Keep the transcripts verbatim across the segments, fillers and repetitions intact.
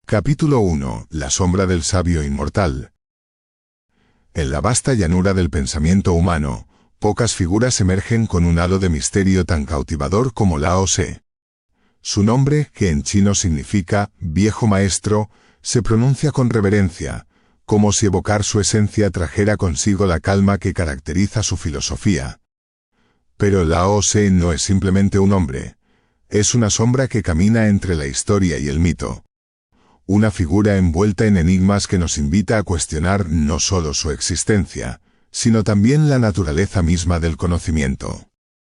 Capítulo uno. La sombra del sabio inmortal. En la vasta llanura del pensamiento humano, pocas figuras emergen con un halo de misterio tan cautivador como Lao Tse. Su nombre, que en chino significa «viejo maestro», se pronuncia con reverencia, como si evocar su esencia trajera consigo la calma que caracteriza su filosofía. Pero Lao Tse no es simplemente un hombre. Es una sombra que camina entre la historia y el mito. Una figura envuelta en enigmas que nos invita a cuestionar no solo su existencia, sino también la naturaleza misma del conocimiento.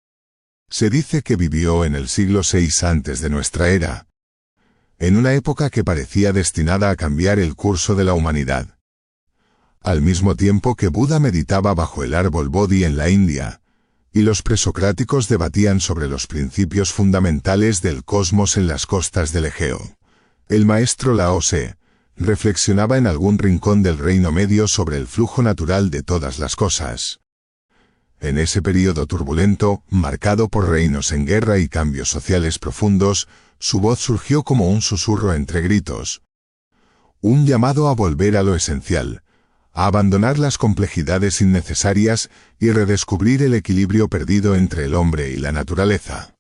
Se dice que vivió en el siglo seis antes de nuestra era, en una época que parecía destinada a cambiar el curso de la humanidad. Al mismo tiempo que Buda meditaba bajo el árbol Bodhi en la India, y los presocráticos debatían sobre los principios fundamentales del cosmos en las costas del Egeo, el maestro Lao Tse reflexionaba en algún rincón del Reino Medio sobre el flujo natural de todas las cosas. En ese período turbulento, marcado por reinos en guerra y cambios sociales profundos, su voz surgió como un susurro entre gritos. Un llamado a volver a lo esencial, a abandonar las complejidades innecesarias y redescubrir el equilibrio perdido entre el hombre y la naturaleza.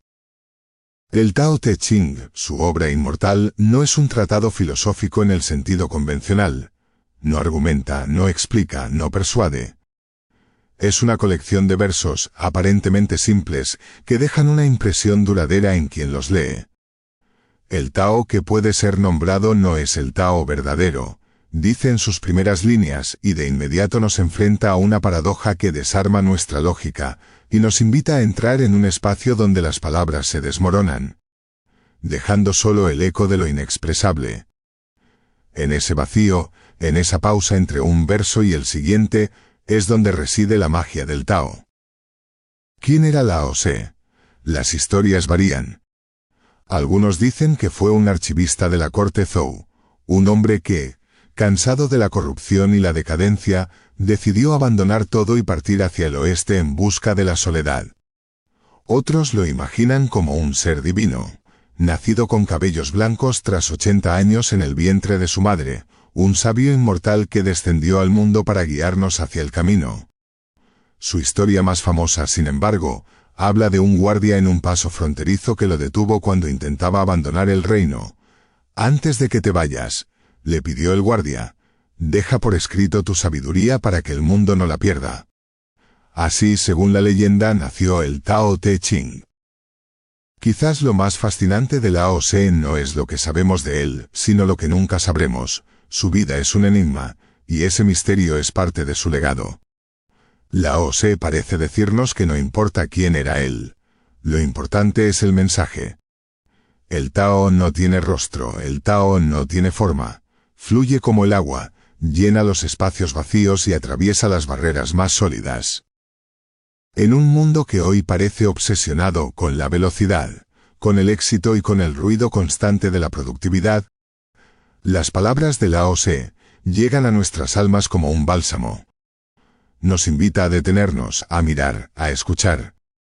El Tao Te Ching, su obra inmortal, no es un tratado filosófico en el sentido convencional. No argumenta, no explica, no persuade. Es una colección de versos, aparentemente simples, que dejan una impresión duradera en quien los lee. El Tao que puede ser nombrado no es el Tao verdadero, dice en sus primeras líneas, y de inmediato nos enfrenta a una paradoja que desarma nuestra lógica, y nos invita a entrar en un espacio donde las palabras se desmoronan, dejando solo el eco de lo inexpresable. En ese vacío, en esa pausa entre un verso y el siguiente, es donde reside la magia del Tao. ¿Quién era Lao Tse? Las historias varían. Algunos dicen que fue un archivista de la corte Zhou, un hombre que, cansado de la corrupción y la decadencia, decidió abandonar todo y partir hacia el oeste en busca de la soledad. Otros lo imaginan como un ser divino, nacido con cabellos blancos tras ochenta años en el vientre de su madre, un sabio inmortal que descendió al mundo para guiarnos hacia el camino. Su historia más famosa, sin embargo, habla de un guardia en un paso fronterizo que lo detuvo cuando intentaba abandonar el reino. «Antes de que te vayas», le pidió el guardia, «deja por escrito tu sabiduría para que el mundo no la pierda». Así, según la leyenda, nació el Tao Te Ching. Quizás lo más fascinante de Lao Tse no es lo que sabemos de él, sino lo que nunca sabremos. Su vida es un enigma, y ese misterio es parte de su legado. Lao Tse parece decirnos que no importa quién era él, lo importante es el mensaje. El Tao no tiene rostro, el Tao no tiene forma. Fluye como el agua, llena los espacios vacíos y atraviesa las barreras más sólidas. En un mundo que hoy parece obsesionado con la velocidad, con el éxito y con el ruido constante de la productividad, las palabras de Lao Tse llegan a nuestras almas como un bálsamo. Nos invita a detenernos, a mirar, a escuchar.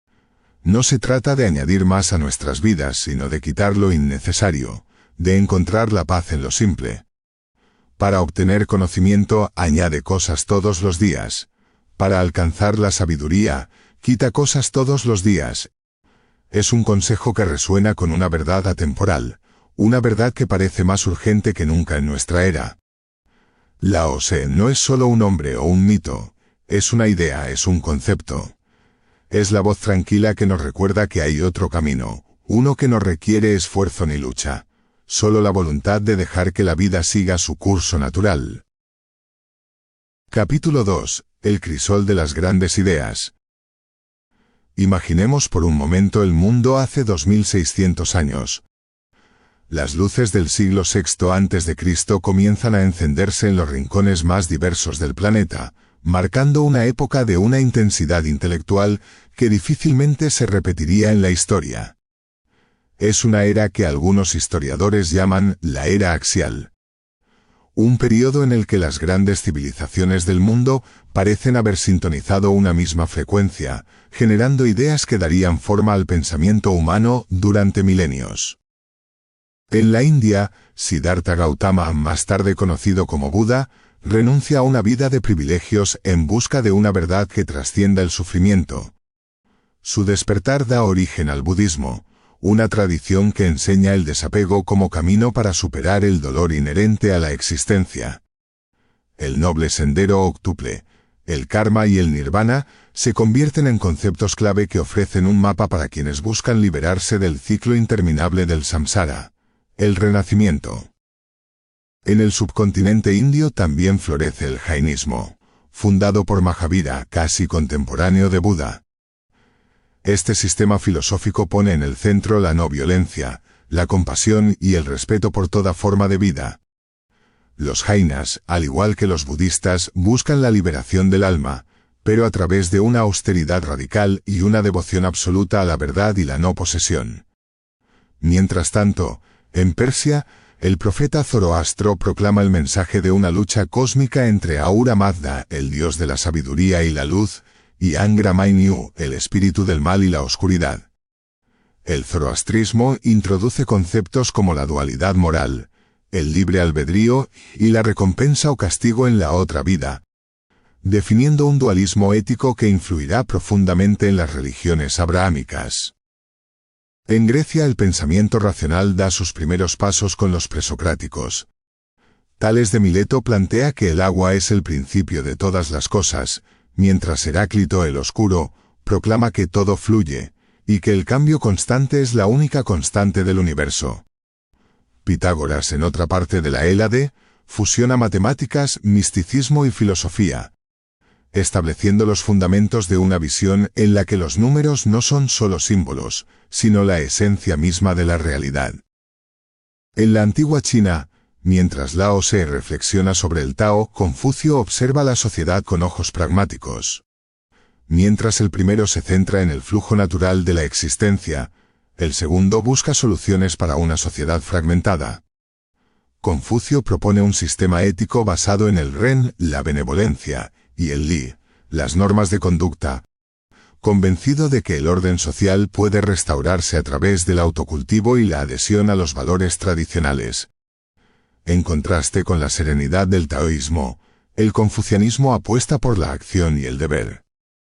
No se trata de añadir más a nuestras vidas, sino de quitar lo innecesario, de encontrar la paz en lo simple. Para obtener conocimiento, añade cosas todos los días. Para alcanzar la sabiduría, quita cosas todos los días. Es un consejo que resuena con una verdad atemporal, una verdad que parece más urgente que nunca en nuestra era. Lao Tse no es solo un hombre o un mito, es una idea, es un concepto. Es la voz tranquila que nos recuerda que hay otro camino, uno que no requiere esfuerzo ni lucha. Solo la voluntad de dejar que la vida siga su curso natural. Capítulo dos. El crisol de las grandes ideas. Imaginemos por un momento el mundo hace dos mil seiscientos años. Las luces del siglo sexto antes de Cristo comienzan a encenderse en los rincones más diversos del planeta, marcando una época de una intensidad intelectual que difícilmente se repetiría en la historia. Es una era que algunos historiadores llaman la era axial. Un periodo en el que las grandes civilizaciones del mundo parecen haber sintonizado una misma frecuencia, generando ideas que darían forma al pensamiento humano durante milenios. En la India, Siddhartha Gautama, más tarde conocido como Buda, renuncia a una vida de privilegios en busca de una verdad que trascienda el sufrimiento. Su despertar da origen al budismo, una tradición que enseña el desapego como camino para superar el dolor inherente a la existencia. El noble sendero octuple, el karma y el nirvana se convierten en conceptos clave que ofrecen un mapa para quienes buscan liberarse del ciclo interminable del samsara, el renacimiento. En el subcontinente indio también florece el jainismo, fundado por Mahavira, casi contemporáneo de Buda. Este sistema filosófico pone en el centro la no violencia, la compasión y el respeto por toda forma de vida. Los jainas, al igual que los budistas, buscan la liberación del alma, pero a través de una austeridad radical y una devoción absoluta a la verdad y la no posesión. Mientras tanto, en Persia, el profeta Zoroastro proclama el mensaje de una lucha cósmica entre Ahura Mazda, el dios de la sabiduría y la luz, y Angra Mainyu, el espíritu del mal y la oscuridad. El zoroastrismo introduce conceptos como la dualidad moral, el libre albedrío y la recompensa o castigo en la otra vida, definiendo un dualismo ético que influirá profundamente en las religiones abrahámicas. En Grecia el pensamiento racional da sus primeros pasos con los presocráticos. Tales de Mileto plantea que el agua es el principio de todas las cosas, mientras Heráclito el Oscuro proclama que todo fluye, y que el cambio constante es la única constante del universo. Pitágoras, en otra parte de la Hélade, fusiona matemáticas, misticismo y filosofía, estableciendo los fundamentos de una visión en la que los números no son solo símbolos, sino la esencia misma de la realidad. En la antigua China, mientras Lao Tse reflexiona sobre el Tao, Confucio observa la sociedad con ojos pragmáticos. Mientras el primero se centra en el flujo natural de la existencia, el segundo busca soluciones para una sociedad fragmentada. Confucio propone un sistema ético basado en el Ren, la benevolencia, y el Li, las normas de conducta, convencido de que el orden social puede restaurarse a través del autocultivo y la adhesión a los valores tradicionales. En contraste con la serenidad del taoísmo, el confucianismo apuesta por la acción y el deber.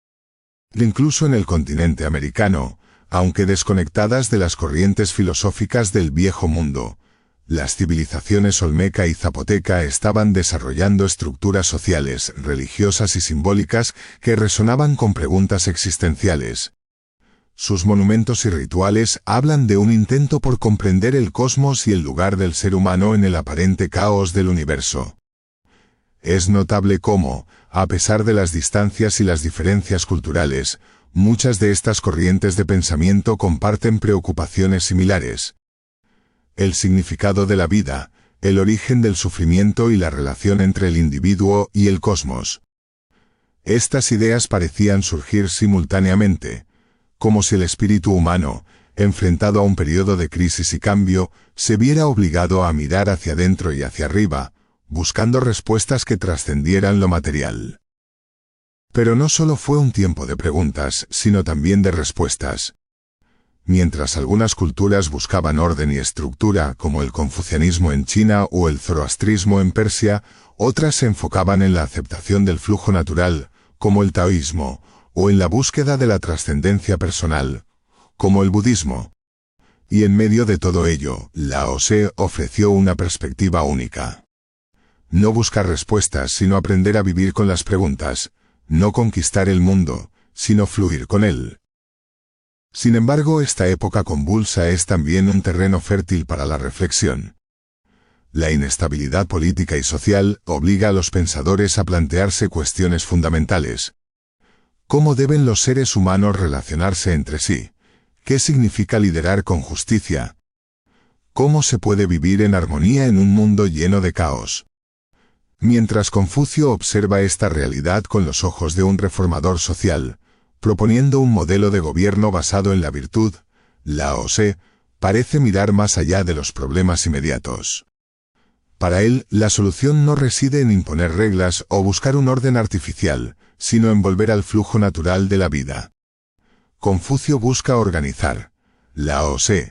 Incluso en el continente americano, aunque desconectadas de las corrientes filosóficas del viejo mundo, las civilizaciones olmeca y zapoteca estaban desarrollando estructuras sociales, religiosas y simbólicas que resonaban con preguntas existenciales. Sus monumentos y rituales hablan de un intento por comprender el cosmos y el lugar del ser humano en el aparente caos del universo. Es notable cómo, a pesar de las distancias y las diferencias culturales, muchas de estas corrientes de pensamiento comparten preocupaciones similares. El significado de la vida, el origen del sufrimiento y la relación entre el individuo y el cosmos. Estas ideas parecían surgir simultáneamente, como si el espíritu humano, enfrentado a un periodo de crisis y cambio, se viera obligado a mirar hacia adentro y hacia arriba, buscando respuestas que trascendieran lo material. Pero no solo fue un tiempo de preguntas, sino también de respuestas. Mientras algunas culturas buscaban orden y estructura, como el confucianismo en China o el zoroastrismo en Persia, otras se enfocaban en la aceptación del flujo natural, como el taoísmo, o en la búsqueda de la trascendencia personal, como el budismo. Y en medio de todo ello, Lao Tse ofreció una perspectiva única. No buscar respuestas, sino aprender a vivir con las preguntas, no conquistar el mundo, sino fluir con él. Sin embargo, esta época convulsa es también un terreno fértil para la reflexión. La inestabilidad política y social obliga a los pensadores a plantearse cuestiones fundamentales. ¿Cómo deben los seres humanos relacionarse entre sí? ¿Qué significa liderar con justicia? ¿Cómo se puede vivir en armonía en un mundo lleno de caos? Mientras Confucio observa esta realidad con los ojos de un reformador social, proponiendo un modelo de gobierno basado en la virtud, Lao Tse parece mirar más allá de los problemas inmediatos. Para él, la solución no reside en imponer reglas o buscar un orden artificial, sino en volver al flujo natural de la vida. Confucio busca organizar, Lao Tse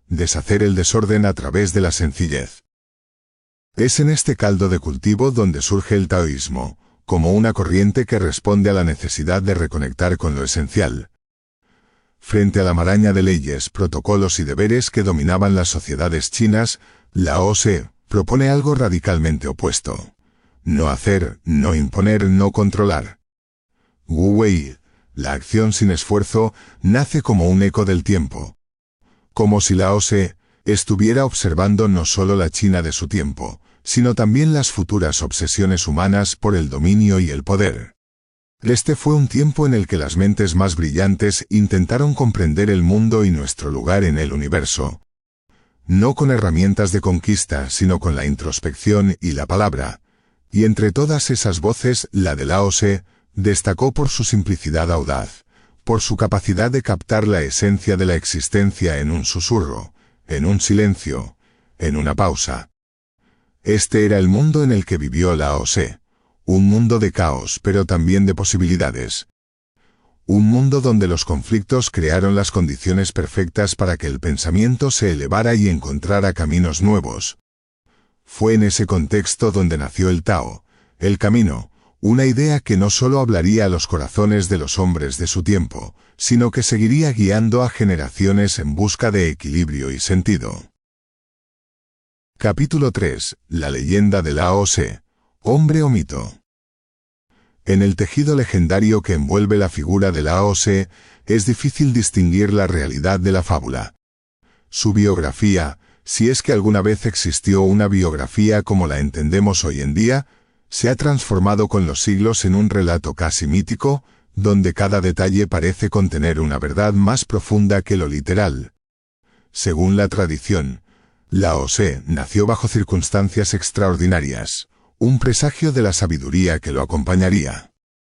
deshacer el desorden a través de la sencillez. Es en este caldo de cultivo donde surge el taoísmo, como una corriente que responde a la necesidad de reconectar con lo esencial. Frente a la maraña de leyes, protocolos y deberes que dominaban las sociedades chinas, Lao Tse propone algo radicalmente opuesto. No hacer, no imponer, no controlar. Wu Wei, la acción sin esfuerzo, nace como un eco del tiempo. Como si Lao Tse estuviera observando no solo la China de su tiempo, sino también las futuras obsesiones humanas por el dominio y el poder. Este fue un tiempo en el que las mentes más brillantes intentaron comprender el mundo y nuestro lugar en el universo. No con herramientas de conquista, sino con la introspección y la palabra. Y entre todas esas voces, la de Lao Tse destacó por su simplicidad audaz, por su capacidad de captar la esencia de la existencia en un susurro, en un silencio, en una pausa. Este era el mundo en el que vivió Lao Tse. Un mundo de caos, pero también de posibilidades. Un mundo donde los conflictos crearon las condiciones perfectas para que el pensamiento se elevara y encontrara caminos nuevos. Fue en ese contexto donde nació el Tao, el camino, una idea que no solo hablaría a los corazones de los hombres de su tiempo, sino que seguiría guiando a generaciones en busca de equilibrio y sentido. Capítulo tres. La leyenda de Lao Tse. ¿Hombre o mito? En el tejido legendario que envuelve la figura de Lao Tse, es difícil distinguir la realidad de la fábula. Su biografía, si es que alguna vez existió una biografía como la entendemos hoy en día, se ha transformado con los siglos en un relato casi mítico, donde cada detalle parece contener una verdad más profunda que lo literal. Según la tradición, Lao Tse nació bajo circunstancias extraordinarias, un presagio de la sabiduría que lo acompañaría.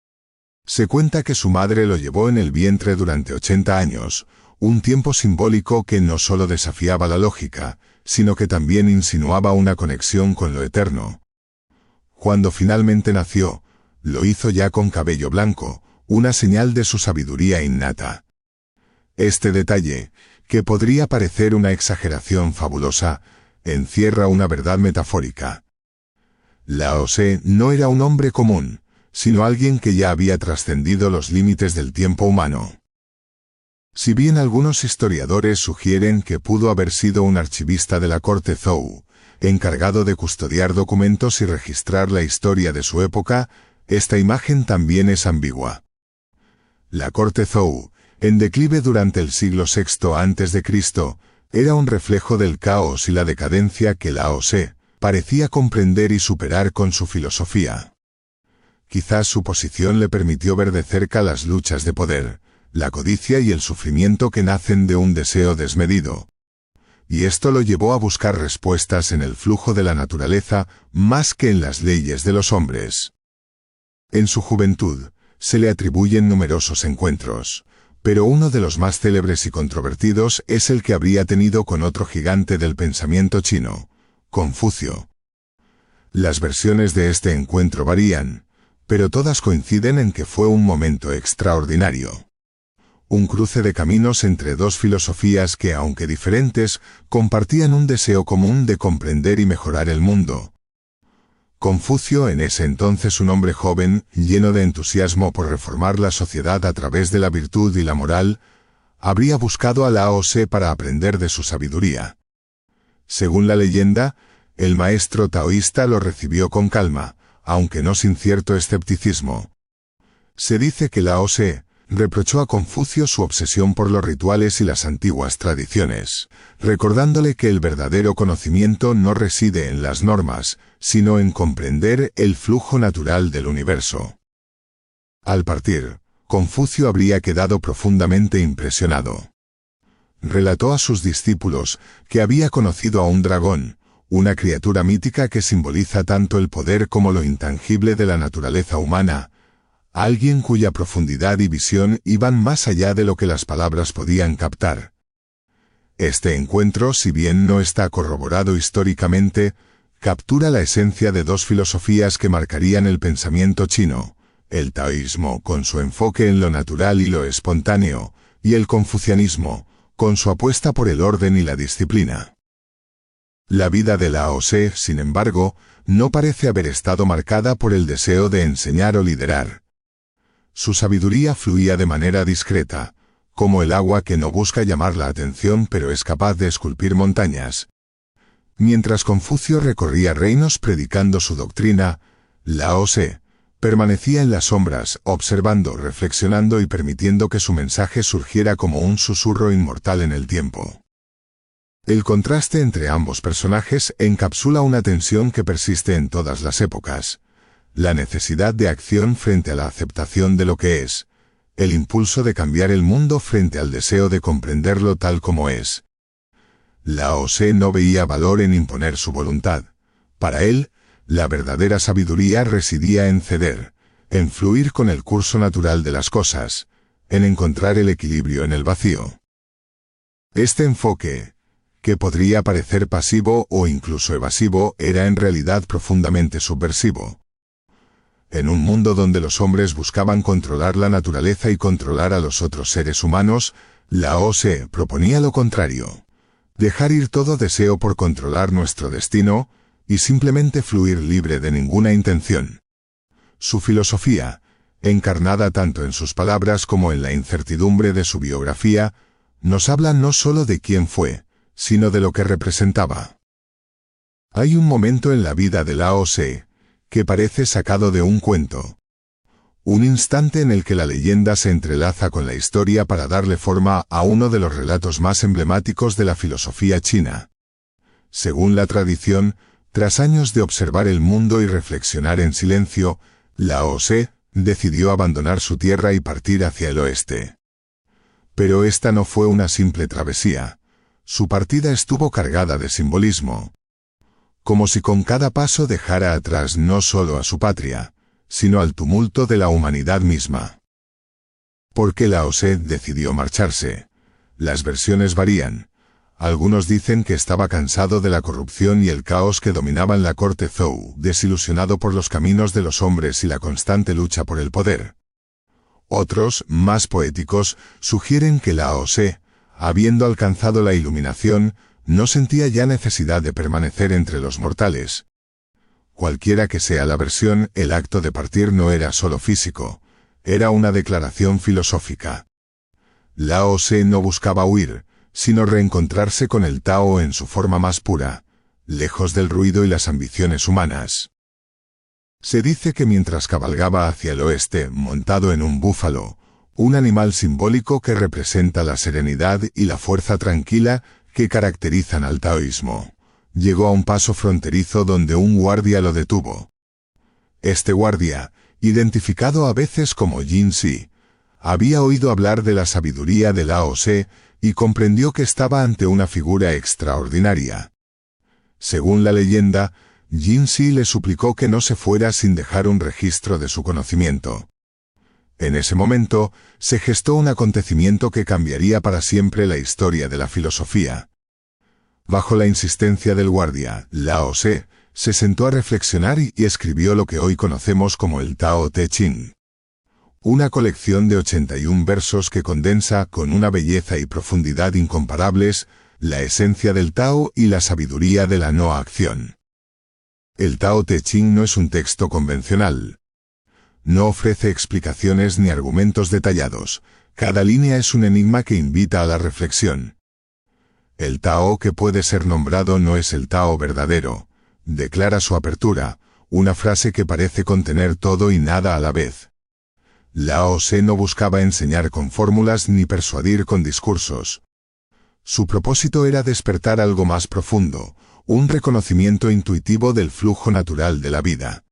Se cuenta que su madre lo llevó en el vientre durante ochenta años, un tiempo simbólico que no solo desafiaba la lógica, sino que también insinuaba una conexión con lo eterno. Cuando finalmente nació, lo hizo ya con cabello blanco, una señal de su sabiduría innata. Este detalle, que podría parecer una exageración fabulosa, encierra una verdad metafórica. Lao Tse no era un hombre común, sino alguien que ya había trascendido los límites del tiempo humano. Si bien algunos historiadores sugieren que pudo haber sido un archivista de la corte Zhou, encargado de custodiar documentos y registrar la historia de su época, esta imagen también es ambigua. La corte Zhou, en declive durante el siglo sexto antes de Cristo, era un reflejo del caos y la decadencia que Lao Tse parecía comprender y superar con su filosofía. Quizás su posición le permitió ver de cerca las luchas de poder, la codicia y el sufrimiento que nacen de un deseo desmedido. Y esto lo llevó a buscar respuestas en el flujo de la naturaleza más que en las leyes de los hombres. En su juventud, se le atribuyen numerosos encuentros, pero uno de los más célebres y controvertidos es el que habría tenido con otro gigante del pensamiento chino, Confucio. Las versiones de este encuentro varían, pero todas coinciden en que fue un momento extraordinario. Un cruce de caminos entre dos filosofías que, aunque diferentes, compartían un deseo común de comprender y mejorar el mundo. Confucio, en ese entonces un hombre joven, lleno de entusiasmo por reformar la sociedad a través de la virtud y la moral, habría buscado a Lao Tse para aprender de su sabiduría. Según la leyenda, el maestro taoísta lo recibió con calma, aunque no sin cierto escepticismo. Se dice que Lao Tse reprochó a Confucio su obsesión por los rituales y las antiguas tradiciones, recordándole que el verdadero conocimiento no reside en las normas, sino en comprender el flujo natural del universo. Al partir, Confucio habría quedado profundamente impresionado. Relató a sus discípulos que había conocido a un dragón, una criatura mítica que simboliza tanto el poder como lo intangible de la naturaleza humana, alguien cuya profundidad y visión iban más allá de lo que las palabras podían captar. Este encuentro, si bien no está corroborado históricamente, captura la esencia de dos filosofías que marcarían el pensamiento chino, el taoísmo con su enfoque en lo natural y lo espontáneo, y el confucianismo, con su apuesta por el orden y la disciplina. La vida de Lao Tse, sin embargo, no parece haber estado marcada por el deseo de enseñar o liderar. Su sabiduría fluía de manera discreta, como el agua que no busca llamar la atención pero es capaz de esculpir montañas. Mientras Confucio recorría reinos predicando su doctrina, Lao Tse permanecía en las sombras, observando, reflexionando y permitiendo que su mensaje surgiera como un susurro inmortal en el tiempo. El contraste entre ambos personajes encapsula una tensión que persiste en todas las épocas: la necesidad de acción frente a la aceptación de lo que es, el impulso de cambiar el mundo frente al deseo de comprenderlo tal como es. Lao Tse no veía valor en imponer su voluntad. Para él, la verdadera sabiduría residía en ceder, en fluir con el curso natural de las cosas, en encontrar el equilibrio en el vacío. Este enfoque, que podría parecer pasivo o incluso evasivo, era en realidad profundamente subversivo. En un mundo donde los hombres buscaban controlar la naturaleza y controlar a los otros seres humanos, Lao Tse proponía lo contrario: dejar ir todo deseo por controlar nuestro destino y simplemente fluir libre de ninguna intención. Su filosofía, encarnada tanto en sus palabras como en la incertidumbre de su biografía, nos habla no solo de quién fue, sino de lo que representaba. Hay un momento en la vida de Lao Tse que parece sacado de un cuento. Un instante en el que la leyenda se entrelaza con la historia para darle forma a uno de los relatos más emblemáticos de la filosofía china. Según la tradición, tras años de observar el mundo y reflexionar en silencio, Lao Tse decidió abandonar su tierra y partir hacia el oeste. Pero esta no fue una simple travesía. Su partida estuvo cargada de simbolismo. Como si con cada paso dejara atrás no solo a su patria, sino al tumulto de la humanidad misma. ¿Por qué Lao Tse decidió marcharse? Las versiones varían. Algunos dicen que estaba cansado de la corrupción y el caos que dominaban la corte Zhou, desilusionado por los caminos de los hombres y la constante lucha por el poder. Otros, más poéticos, sugieren que Lao Tse, habiendo alcanzado la iluminación, no sentía ya necesidad de permanecer entre los mortales. Cualquiera que sea la versión, el acto de partir no era solo físico, era una declaración filosófica. Lao Tse no buscaba huir, sino reencontrarse con el Tao en su forma más pura, lejos del ruido y las ambiciones humanas. Se dice que mientras cabalgaba hacia el oeste, montado en un búfalo, un animal simbólico que representa la serenidad y la fuerza tranquila que caracterizan al taoísmo, llegó a un paso fronterizo donde un guardia lo detuvo. Este guardia, identificado a veces como Jin Si, había oído hablar de la sabiduría de Lao Tse y comprendió que estaba ante una figura extraordinaria. Según la leyenda, Jin Si le suplicó que no se fuera sin dejar un registro de su conocimiento. En ese momento, se gestó un acontecimiento que cambiaría para siempre la historia de la filosofía. Bajo la insistencia del guardia, Lao Tse se sentó a reflexionar y escribió lo que hoy conocemos como el Tao Te Ching. Una colección de ochenta y un versos que condensa, con una belleza y profundidad incomparables, la esencia del Tao y la sabiduría de la no acción. El Tao Te Ching no es un texto convencional. No ofrece explicaciones ni argumentos detallados, cada línea es un enigma que invita a la reflexión. El Tao que puede ser nombrado no es el Tao verdadero, declara su apertura, una frase que parece contener todo y nada a la vez. Lao Tse no buscaba enseñar con fórmulas ni persuadir con discursos. Su propósito era despertar algo más profundo, un reconocimiento intuitivo del flujo natural de la vida.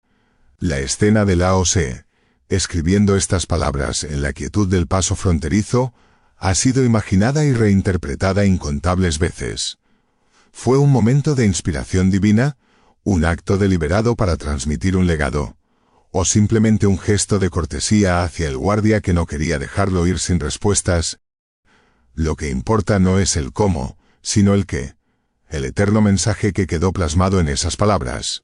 La escena de Lao Tse, escribiendo estas palabras en la quietud del paso fronterizo, ha sido imaginada y reinterpretada incontables veces. ¿Fue un momento de inspiración divina, un acto deliberado para transmitir un legado, o simplemente un gesto de cortesía hacia el guardia que no quería dejarlo ir sin respuestas? Lo que importa no es el cómo, sino el qué, el eterno mensaje que quedó plasmado en esas palabras.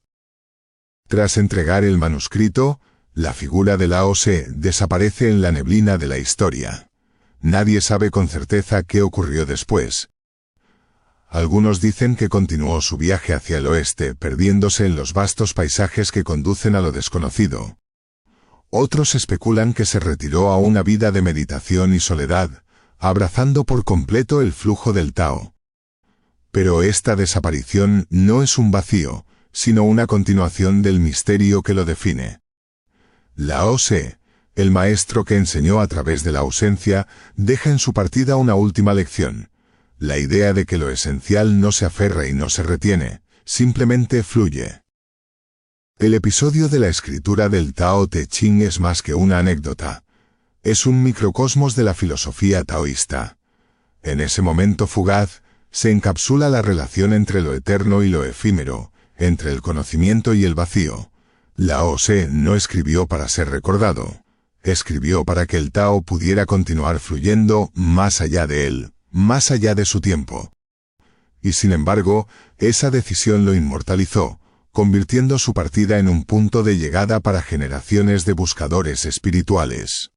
Tras entregar el manuscrito, la figura de Lao Tse desaparece en la neblina de la historia. Nadie sabe con certeza qué ocurrió después. Algunos dicen que continuó su viaje hacia el oeste, perdiéndose en los vastos paisajes que conducen a lo desconocido. Otros especulan que se retiró a una vida de meditación y soledad, abrazando por completo el flujo del Tao. Pero esta desaparición no es un vacío, sino una continuación del misterio que lo define. Lao Tse, el maestro que enseñó a través de la ausencia, deja en su partida una última lección: la idea de que lo esencial no se aferra y no se retiene, simplemente fluye. El episodio de la escritura del Tao Te Ching es más que una anécdota. Es un microcosmos de la filosofía taoísta. En ese momento fugaz, se encapsula la relación entre lo eterno y lo efímero, entre el conocimiento y el vacío. Lao Tse no escribió para ser recordado. Escribió para que el Tao pudiera continuar fluyendo más allá de él, más allá de su tiempo. Y sin embargo, esa decisión lo inmortalizó, convirtiendo su partida en un punto de llegada para generaciones de buscadores espirituales.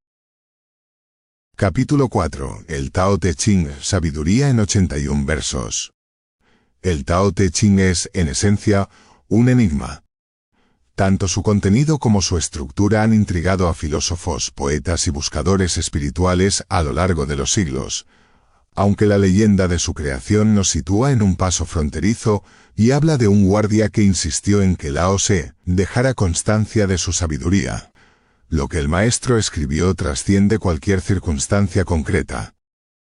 Capítulo cuatro. El Tao Te Ching, sabiduría en ochenta y un versos. El Tao Te Ching es, en esencia, un enigma. Tanto su contenido como su estructura han intrigado a filósofos, poetas y buscadores espirituales a lo largo de los siglos, aunque la leyenda de su creación nos sitúa en un paso fronterizo y habla de un guardia que insistió en que Lao Tse dejara constancia de su sabiduría. Lo que el maestro escribió trasciende cualquier circunstancia concreta.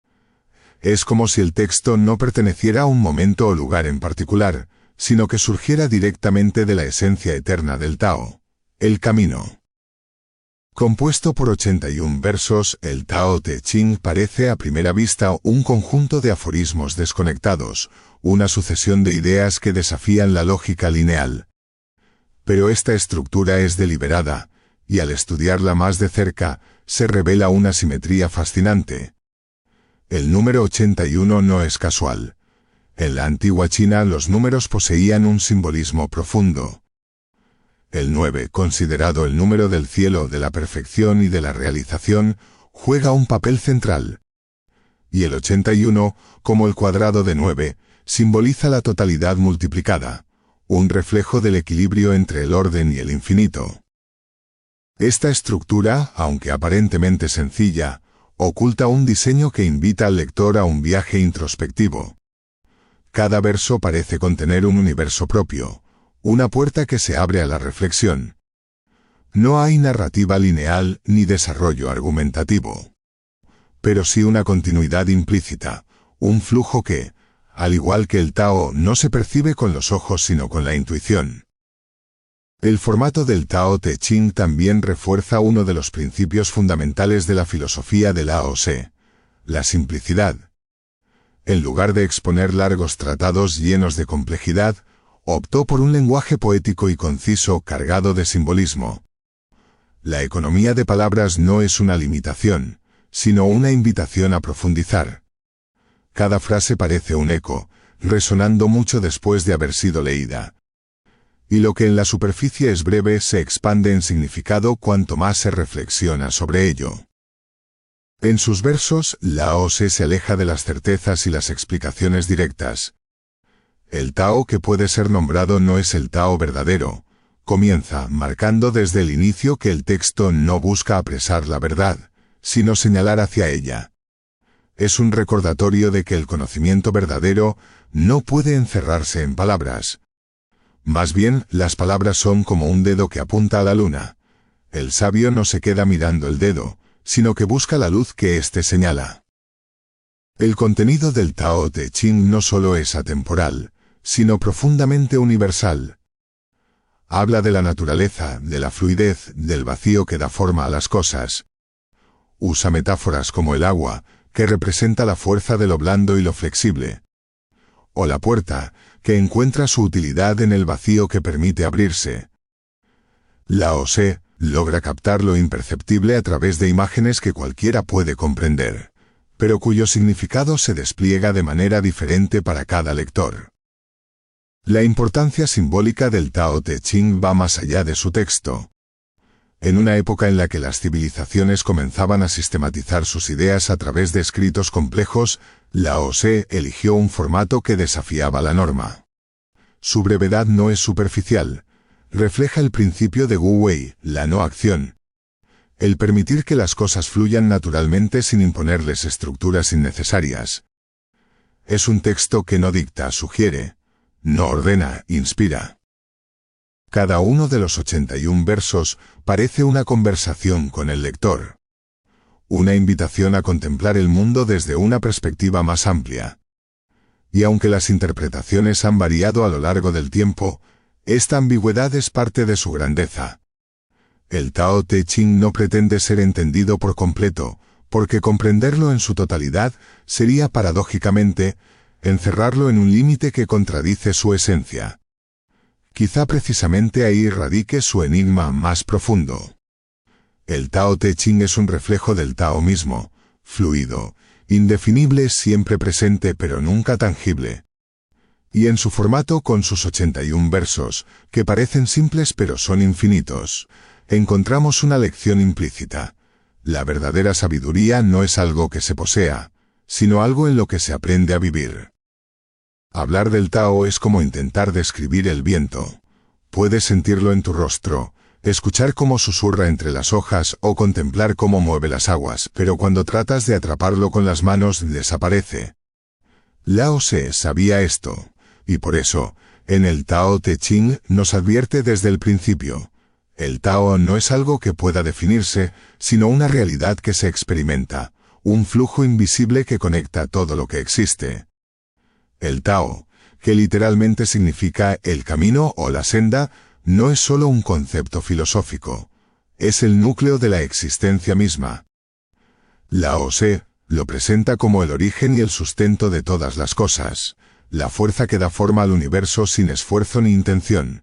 Es como si el texto no perteneciera a un momento o lugar en particular, sino que surgiera directamente de la esencia eterna del Tao, el camino. Compuesto por ochenta y un versos, el Tao Te Ching parece a primera vista un conjunto de aforismos desconectados, una sucesión de ideas que desafían la lógica lineal. Pero esta estructura es deliberada, y al estudiarla más de cerca, se revela una simetría fascinante. El número ochenta y uno no es casual. En la antigua China los números poseían un simbolismo profundo. El nueve, considerado el número del cielo, de la perfección y de la realización, juega un papel central. Y el ochenta y uno, como el cuadrado de nueve, simboliza la totalidad multiplicada, un reflejo del equilibrio entre el orden y el infinito. Esta estructura, aunque aparentemente sencilla, oculta un diseño que invita al lector a un viaje introspectivo. Cada verso parece contener un universo propio, una puerta que se abre a la reflexión. No hay narrativa lineal ni desarrollo argumentativo, pero sí una continuidad implícita, un flujo que, al igual que el Tao, no se percibe con los ojos sino con la intuición. El formato del Tao Te Ching también refuerza uno de los principios fundamentales de la filosofía de Lao Tse: la simplicidad. En lugar de exponer largos tratados llenos de complejidad, optó por un lenguaje poético y conciso cargado de simbolismo. La economía de palabras no es una limitación, sino una invitación a profundizar. Cada frase parece un eco, resonando mucho después de haber sido leída. Y lo que en la superficie es breve se expande en significado cuanto más se reflexiona sobre ello. En sus versos, Lao Tse se aleja de las certezas y las explicaciones directas. El Tao que puede ser nombrado no es el Tao verdadero. Comienza marcando desde el inicio que el texto no busca apresar la verdad, sino señalar hacia ella. Es un recordatorio de que el conocimiento verdadero no puede encerrarse en palabras. Más bien, las palabras son como un dedo que apunta a la luna. El sabio no se queda mirando el dedo, sino que busca la luz que éste señala. El contenido del Tao Te Ching no solo es atemporal, sino profundamente universal. Habla de la naturaleza, de la fluidez, del vacío que da forma a las cosas. Usa metáforas como el agua, que representa la fuerza de lo blando y lo flexible. O la puerta, que encuentra su utilidad en el vacío que permite abrirse. Lao Tse logra captar lo imperceptible a través de imágenes que cualquiera puede comprender, pero cuyo significado se despliega de manera diferente para cada lector. La importancia simbólica del Tao Te Ching va más allá de su texto. En una época en la que las civilizaciones comenzaban a sistematizar sus ideas a través de escritos complejos, Lao Tse eligió un formato que desafiaba la norma. Su brevedad no es superficial, refleja el principio de Wu Wei, la no acción. El permitir que las cosas fluyan naturalmente sin imponerles estructuras innecesarias. Es un texto que no dicta, sugiere, no ordena, inspira. Cada uno de los ochenta y un versos parece una conversación con el lector. Una invitación a contemplar el mundo desde una perspectiva más amplia. Y aunque las interpretaciones han variado a lo largo del tiempo, esta ambigüedad es parte de su grandeza. El Tao Te Ching no pretende ser entendido por completo, porque comprenderlo en su totalidad sería paradójicamente encerrarlo en un límite que contradice su esencia. Quizá precisamente ahí radique su enigma más profundo. El Tao Te Ching es un reflejo del Tao mismo, fluido, indefinible, siempre presente pero nunca tangible. Y en su formato, con sus ochenta y un versos, que parecen simples pero son infinitos, encontramos una lección implícita. La verdadera sabiduría no es algo que se posea, sino algo en lo que se aprende a vivir. Hablar del Tao es como intentar describir el viento. Puedes sentirlo en tu rostro, escuchar cómo susurra entre las hojas o contemplar cómo mueve las aguas, pero cuando tratas de atraparlo con las manos desaparece. Lao Tse sabía esto, y por eso, en el Tao Te Ching nos advierte desde el principio. El Tao no es algo que pueda definirse, sino una realidad que se experimenta, un flujo invisible que conecta todo lo que existe. El Tao, que literalmente significa el camino o la senda, no es solo un concepto filosófico, es el núcleo de la existencia misma. Lao Tse lo presenta como el origen y el sustento de todas las cosas, la fuerza que da forma al universo sin esfuerzo ni intención.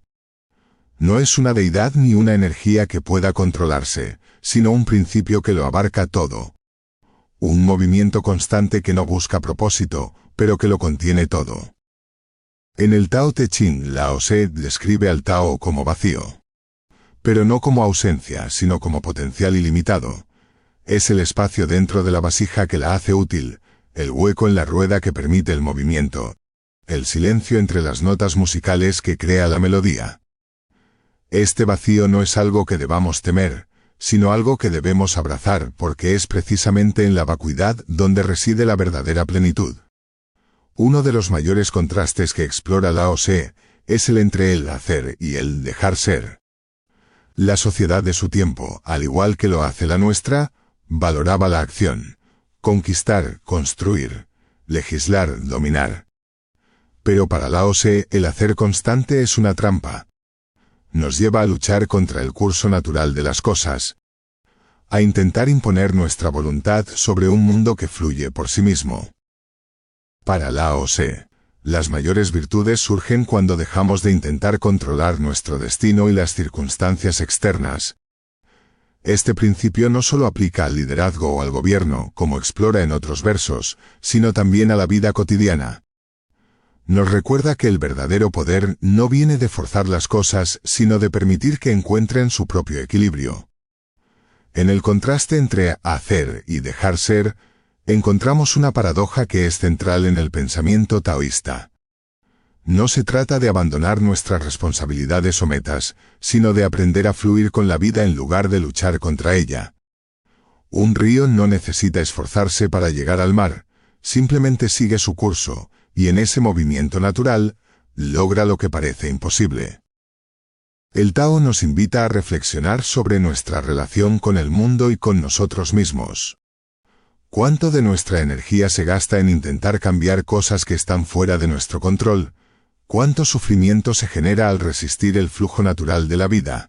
No es una deidad ni una energía que pueda controlarse, sino un principio que lo abarca todo. Un movimiento constante que no busca propósito, pero que lo contiene todo. En el Tao Te Ching, Lao Tse describe al Tao como vacío. Pero no como ausencia, sino como potencial ilimitado. Es el espacio dentro de la vasija que la hace útil, el hueco en la rueda que permite el movimiento, el silencio entre las notas musicales que crea la melodía. Este vacío no es algo que debamos temer, sino algo que debemos abrazar, porque es precisamente en la vacuidad donde reside la verdadera plenitud. Uno de los mayores contrastes que explora Lao Tse es el entre el hacer y el dejar ser. La sociedad de su tiempo, al igual que lo hace la nuestra, valoraba la acción, conquistar, construir, legislar, dominar. Pero para Lao Tse el hacer constante es una trampa. Nos lleva a luchar contra el curso natural de las cosas, a intentar imponer nuestra voluntad sobre un mundo que fluye por sí mismo. Para Lao Tse, las mayores virtudes surgen cuando dejamos de intentar controlar nuestro destino y las circunstancias externas. Este principio no solo aplica al liderazgo o al gobierno, como explora en otros versos, sino también a la vida cotidiana. Nos recuerda que el verdadero poder no viene de forzar las cosas, sino de permitir que encuentren su propio equilibrio. En el contraste entre hacer y dejar ser, encontramos una paradoja que es central en el pensamiento taoísta. No se trata de abandonar nuestras responsabilidades o metas, sino de aprender a fluir con la vida en lugar de luchar contra ella. Un río no necesita esforzarse para llegar al mar, simplemente sigue su curso, y en ese movimiento natural, logra lo que parece imposible. El Tao nos invita a reflexionar sobre nuestra relación con el mundo y con nosotros mismos. ¿Cuánto de nuestra energía se gasta en intentar cambiar cosas que están fuera de nuestro control? ¿Cuánto sufrimiento se genera al resistir el flujo natural de la vida?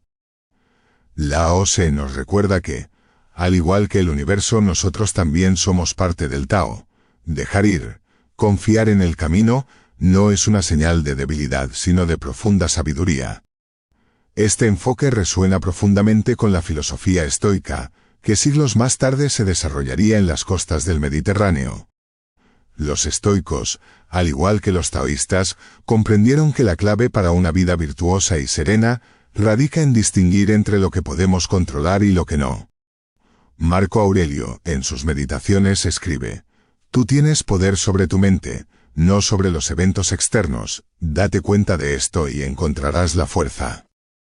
Lao Tse nos recuerda que, al igual que el universo, nosotros también somos parte del Tao. Dejar ir, confiar en el camino, no es una señal de debilidad, sino de profunda sabiduría. Este enfoque resuena profundamente con la filosofía estoica, que siglos más tarde se desarrollaría en las costas del Mediterráneo. Los estoicos, al igual que los taoístas, comprendieron que la clave para una vida virtuosa y serena radica en distinguir entre lo que podemos controlar y lo que no. Marco Aurelio, en sus meditaciones, escribe: «Tú tienes poder sobre tu mente, no sobre los eventos externos. Date cuenta de esto y encontrarás la fuerza».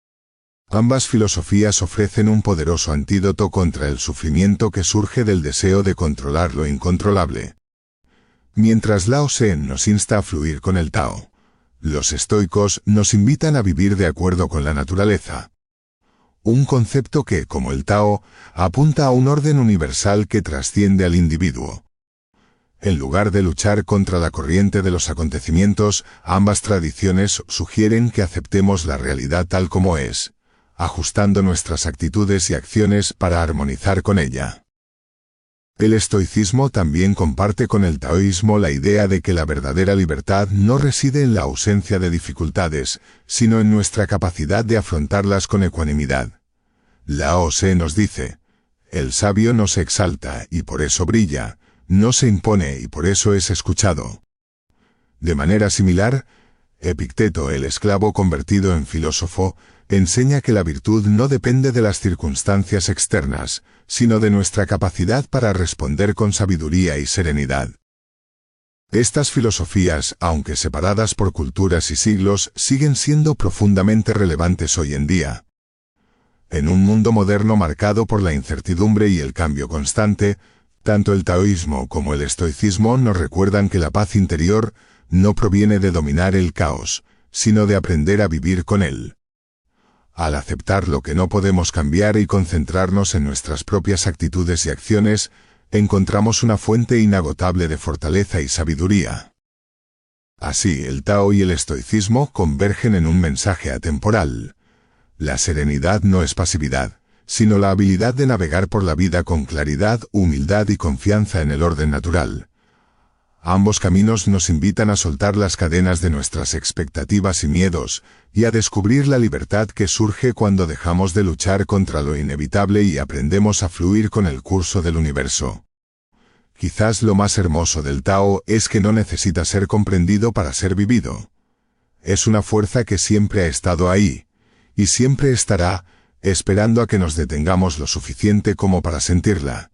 Ambas filosofías ofrecen un poderoso antídoto contra el sufrimiento que surge del deseo de controlar lo incontrolable. Mientras Lao Tse nos insta a fluir con el Tao, los estoicos nos invitan a vivir de acuerdo con la naturaleza. Un concepto que, como el Tao, apunta a un orden universal que trasciende al individuo. En lugar de luchar contra la corriente de los acontecimientos, ambas tradiciones sugieren que aceptemos la realidad tal como es, ajustando nuestras actitudes y acciones para armonizar con ella. El estoicismo también comparte con el taoísmo la idea de que la verdadera libertad no reside en la ausencia de dificultades, sino en nuestra capacidad de afrontarlas con ecuanimidad. Lao Tse nos dice: «El sabio no se exalta y por eso brilla, no se impone y por eso es escuchado». De manera similar, Epicteto, el esclavo convertido en filósofo, enseña que la virtud no depende de las circunstancias externas, sino de nuestra capacidad para responder con sabiduría y serenidad. Estas filosofías, aunque separadas por culturas y siglos, siguen siendo profundamente relevantes hoy en día. En un mundo moderno marcado por la incertidumbre y el cambio constante, tanto el taoísmo como el estoicismo nos recuerdan que la paz interior no proviene de dominar el caos, sino de aprender a vivir con él. Al aceptar lo que no podemos cambiar y concentrarnos en nuestras propias actitudes y acciones, encontramos una fuente inagotable de fortaleza y sabiduría. Así, el Tao y el estoicismo convergen en un mensaje atemporal. La serenidad no es pasividad, sino la habilidad de navegar por la vida con claridad, humildad y confianza en el orden natural. Ambos caminos nos invitan a soltar las cadenas de nuestras expectativas y miedos, y a descubrir la libertad que surge cuando dejamos de luchar contra lo inevitable y aprendemos a fluir con el curso del universo. Quizás lo más hermoso del Tao es que no necesita ser comprendido para ser vivido. Es una fuerza que siempre ha estado ahí, y siempre estará, esperando a que nos detengamos lo suficiente como para sentirla.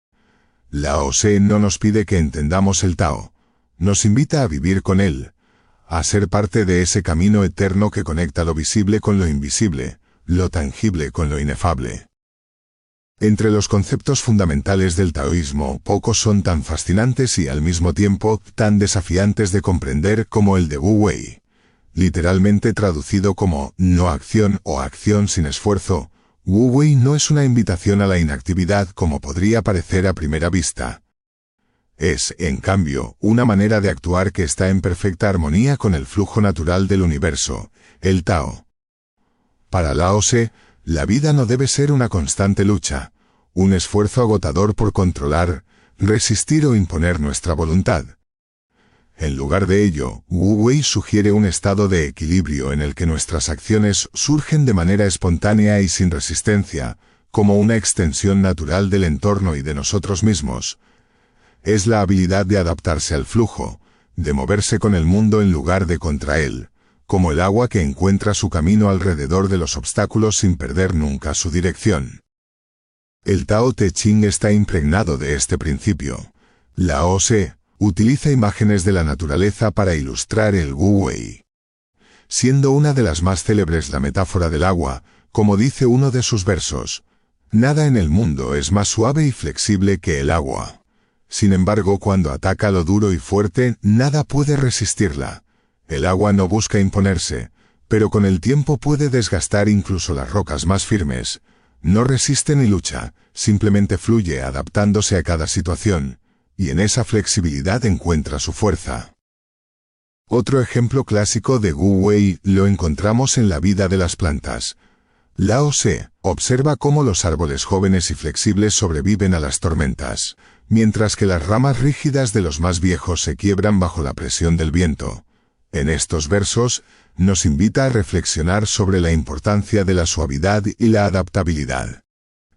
Lao Tse no nos pide que entendamos el Tao, nos invita a vivir con él, a ser parte de ese camino eterno que conecta lo visible con lo invisible, lo tangible con lo inefable. Entre los conceptos fundamentales del taoísmo, pocos son tan fascinantes y al mismo tiempo tan desafiantes de comprender como el de Wu Wei, literalmente traducido como no acción o acción sin esfuerzo. Wu Wei no es una invitación a la inactividad como podría parecer a primera vista. Es, en cambio, una manera de actuar que está en perfecta armonía con el flujo natural del universo, el Tao. Para Lao Tse, la vida no debe ser una constante lucha, un esfuerzo agotador por controlar, resistir o imponer nuestra voluntad. En lugar de ello, Wu Wei sugiere un estado de equilibrio en el que nuestras acciones surgen de manera espontánea y sin resistencia, como una extensión natural del entorno y de nosotros mismos. Es la habilidad de adaptarse al flujo, de moverse con el mundo en lugar de contra él, como el agua que encuentra su camino alrededor de los obstáculos sin perder nunca su dirección. El Tao Te Ching está impregnado de este principio. Lao Tse utiliza imágenes de la naturaleza para ilustrar el Wu Wei. Siendo una de las más célebres la metáfora del agua, como dice uno de sus versos: «Nada en el mundo es más suave y flexible que el agua. Sin embargo, cuando ataca lo duro y fuerte, nada puede resistirla. El agua no busca imponerse, pero con el tiempo puede desgastar incluso las rocas más firmes. No resiste ni lucha, simplemente fluye adaptándose a cada situación, y en esa flexibilidad encuentra su fuerza». Otro ejemplo clásico de Wu Wei lo encontramos en la vida de las plantas. Lao Tse observa cómo los árboles jóvenes y flexibles sobreviven a las tormentas, mientras que las ramas rígidas de los más viejos se quiebran bajo la presión del viento. En estos versos, nos invita a reflexionar sobre la importancia de la suavidad y la adaptabilidad.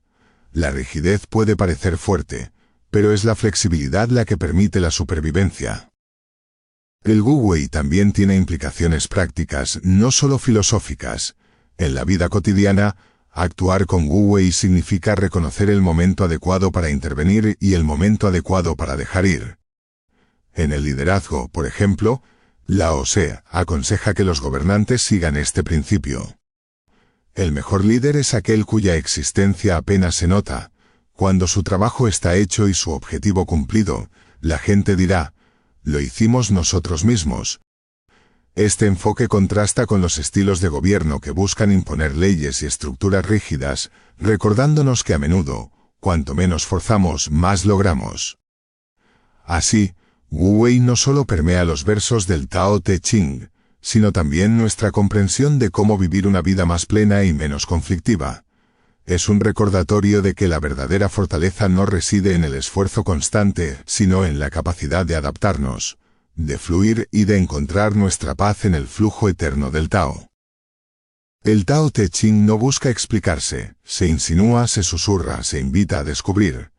La rigidez puede parecer fuerte, pero es la flexibilidad la que permite la supervivencia. El Wu Wei también tiene implicaciones prácticas, no solo filosóficas. En la vida cotidiana, actuar con Wu Wei significa reconocer el momento adecuado para intervenir y el momento adecuado para dejar ir. En el liderazgo, por ejemplo, Lao Tse aconseja que los gobernantes sigan este principio. El mejor líder es aquel cuya existencia apenas se nota. Cuando su trabajo está hecho y su objetivo cumplido, la gente dirá, lo hicimos nosotros mismos. Este enfoque contrasta con los estilos de gobierno que buscan imponer leyes y estructuras rígidas, recordándonos que a menudo, cuanto menos forzamos, más logramos. Así, Wu Wei no solo permea los versos del Tao Te Ching, sino también nuestra comprensión de cómo vivir una vida más plena y menos conflictiva. Es un recordatorio de que la verdadera fortaleza no reside en el esfuerzo constante, sino en la capacidad de adaptarnos, de fluir y de encontrar nuestra paz en el flujo eterno del Tao. El Tao Te Ching no busca explicarse, se insinúa, se susurra, se invita a descubrir.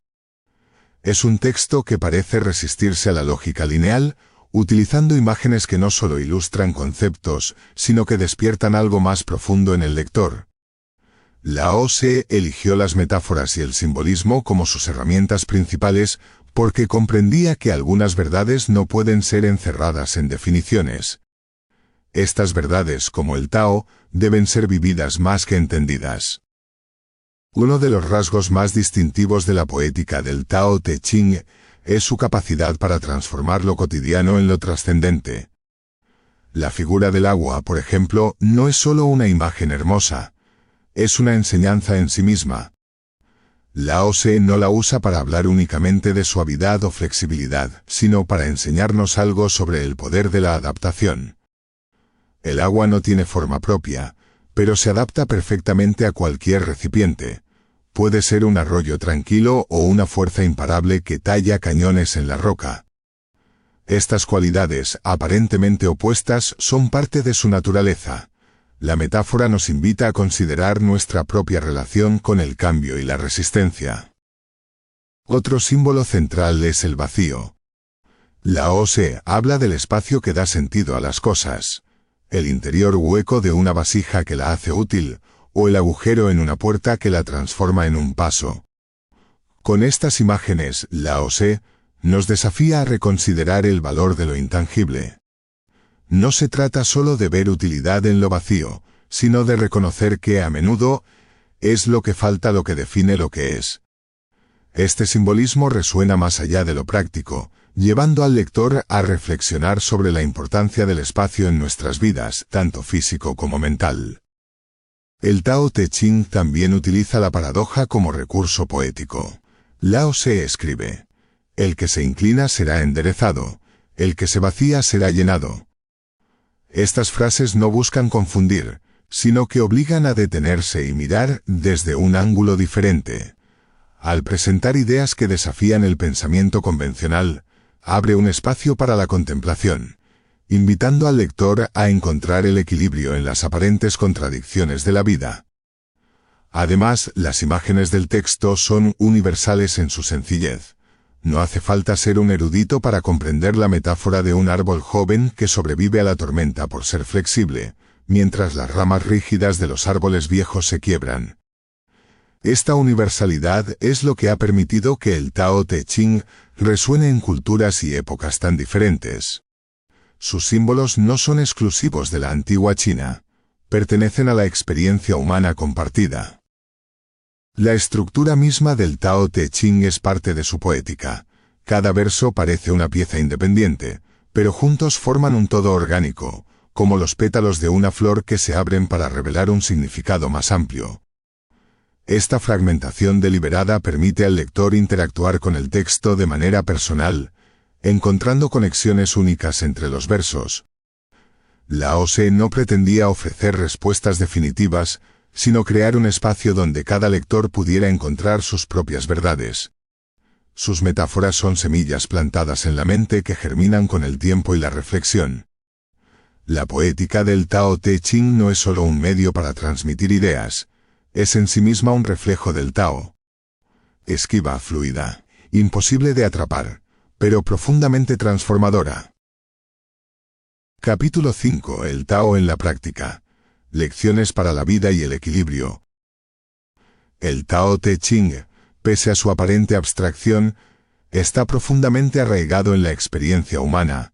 Es un texto que parece resistirse a la lógica lineal, utilizando imágenes que no solo ilustran conceptos, sino que despiertan algo más profundo en el lector. Lao Tse eligió las metáforas y el simbolismo como sus herramientas principales porque comprendía que algunas verdades no pueden ser encerradas en definiciones. Estas verdades, como el Tao, deben ser vividas más que entendidas. Uno de los rasgos más distintivos de la poética del Tao Te Ching es su capacidad para transformar lo cotidiano en lo trascendente. La figura del agua, por ejemplo, no es solo una imagen hermosa, es una enseñanza en sí misma. Lao Tse no la usa para hablar únicamente de suavidad o flexibilidad, sino para enseñarnos algo sobre el poder de la adaptación. El agua no tiene forma propia, pero se adapta perfectamente a cualquier recipiente. Puede ser un arroyo tranquilo o una fuerza imparable que talla cañones en la roca. Estas cualidades, aparentemente opuestas, son parte de su naturaleza. La metáfora nos invita a considerar nuestra propia relación con el cambio y la resistencia. Otro símbolo central es el vacío. Lao Tse habla del espacio que da sentido a las cosas, el interior hueco de una vasija que la hace útil, o el agujero en una puerta que la transforma en un paso. Con estas imágenes, Lao Tse nos desafía a reconsiderar el valor de lo intangible. No se trata solo de ver utilidad en lo vacío, sino de reconocer que, a menudo, es lo que falta lo que define lo que es. Este simbolismo resuena más allá de lo práctico, llevando al lector a reflexionar sobre la importancia del espacio en nuestras vidas, tanto físico como mental. El Tao Te Ching también utiliza la paradoja como recurso poético. Lao Tse escribe: el que se inclina será enderezado, el que se vacía será llenado. Estas frases no buscan confundir, sino que obligan a detenerse y mirar desde un ángulo diferente. Al presentar ideas que desafían el pensamiento convencional, abre un espacio para la contemplación, invitando al lector a encontrar el equilibrio en las aparentes contradicciones de la vida. Además, las imágenes del texto son universales en su sencillez. No hace falta ser un erudito para comprender la metáfora de un árbol joven que sobrevive a la tormenta por ser flexible, mientras las ramas rígidas de los árboles viejos se quiebran. Esta universalidad es lo que ha permitido que el Tao Te Ching resuene en culturas y épocas tan diferentes. Sus símbolos no son exclusivos de la antigua China, pertenecen a la experiencia humana compartida. La estructura misma del Tao Te Ching es parte de su poética. Cada verso parece una pieza independiente, pero juntos forman un todo orgánico, como los pétalos de una flor que se abren para revelar un significado más amplio. Esta fragmentación deliberada permite al lector interactuar con el texto de manera personal, encontrando conexiones únicas entre los versos. Lao Tse no pretendía ofrecer respuestas definitivas, sino crear un espacio donde cada lector pudiera encontrar sus propias verdades. Sus metáforas son semillas plantadas en la mente que germinan con el tiempo y la reflexión. La poética del Tao Te Ching no es solo un medio para transmitir ideas, es en sí misma un reflejo del Tao. Esquiva, fluida, imposible de atrapar, pero profundamente transformadora. Capítulo cinco. El Tao en la práctica. Lecciones para la vida y el equilibrio. El Tao Te Ching, pese a su aparente abstracción, está profundamente arraigado en la experiencia humana.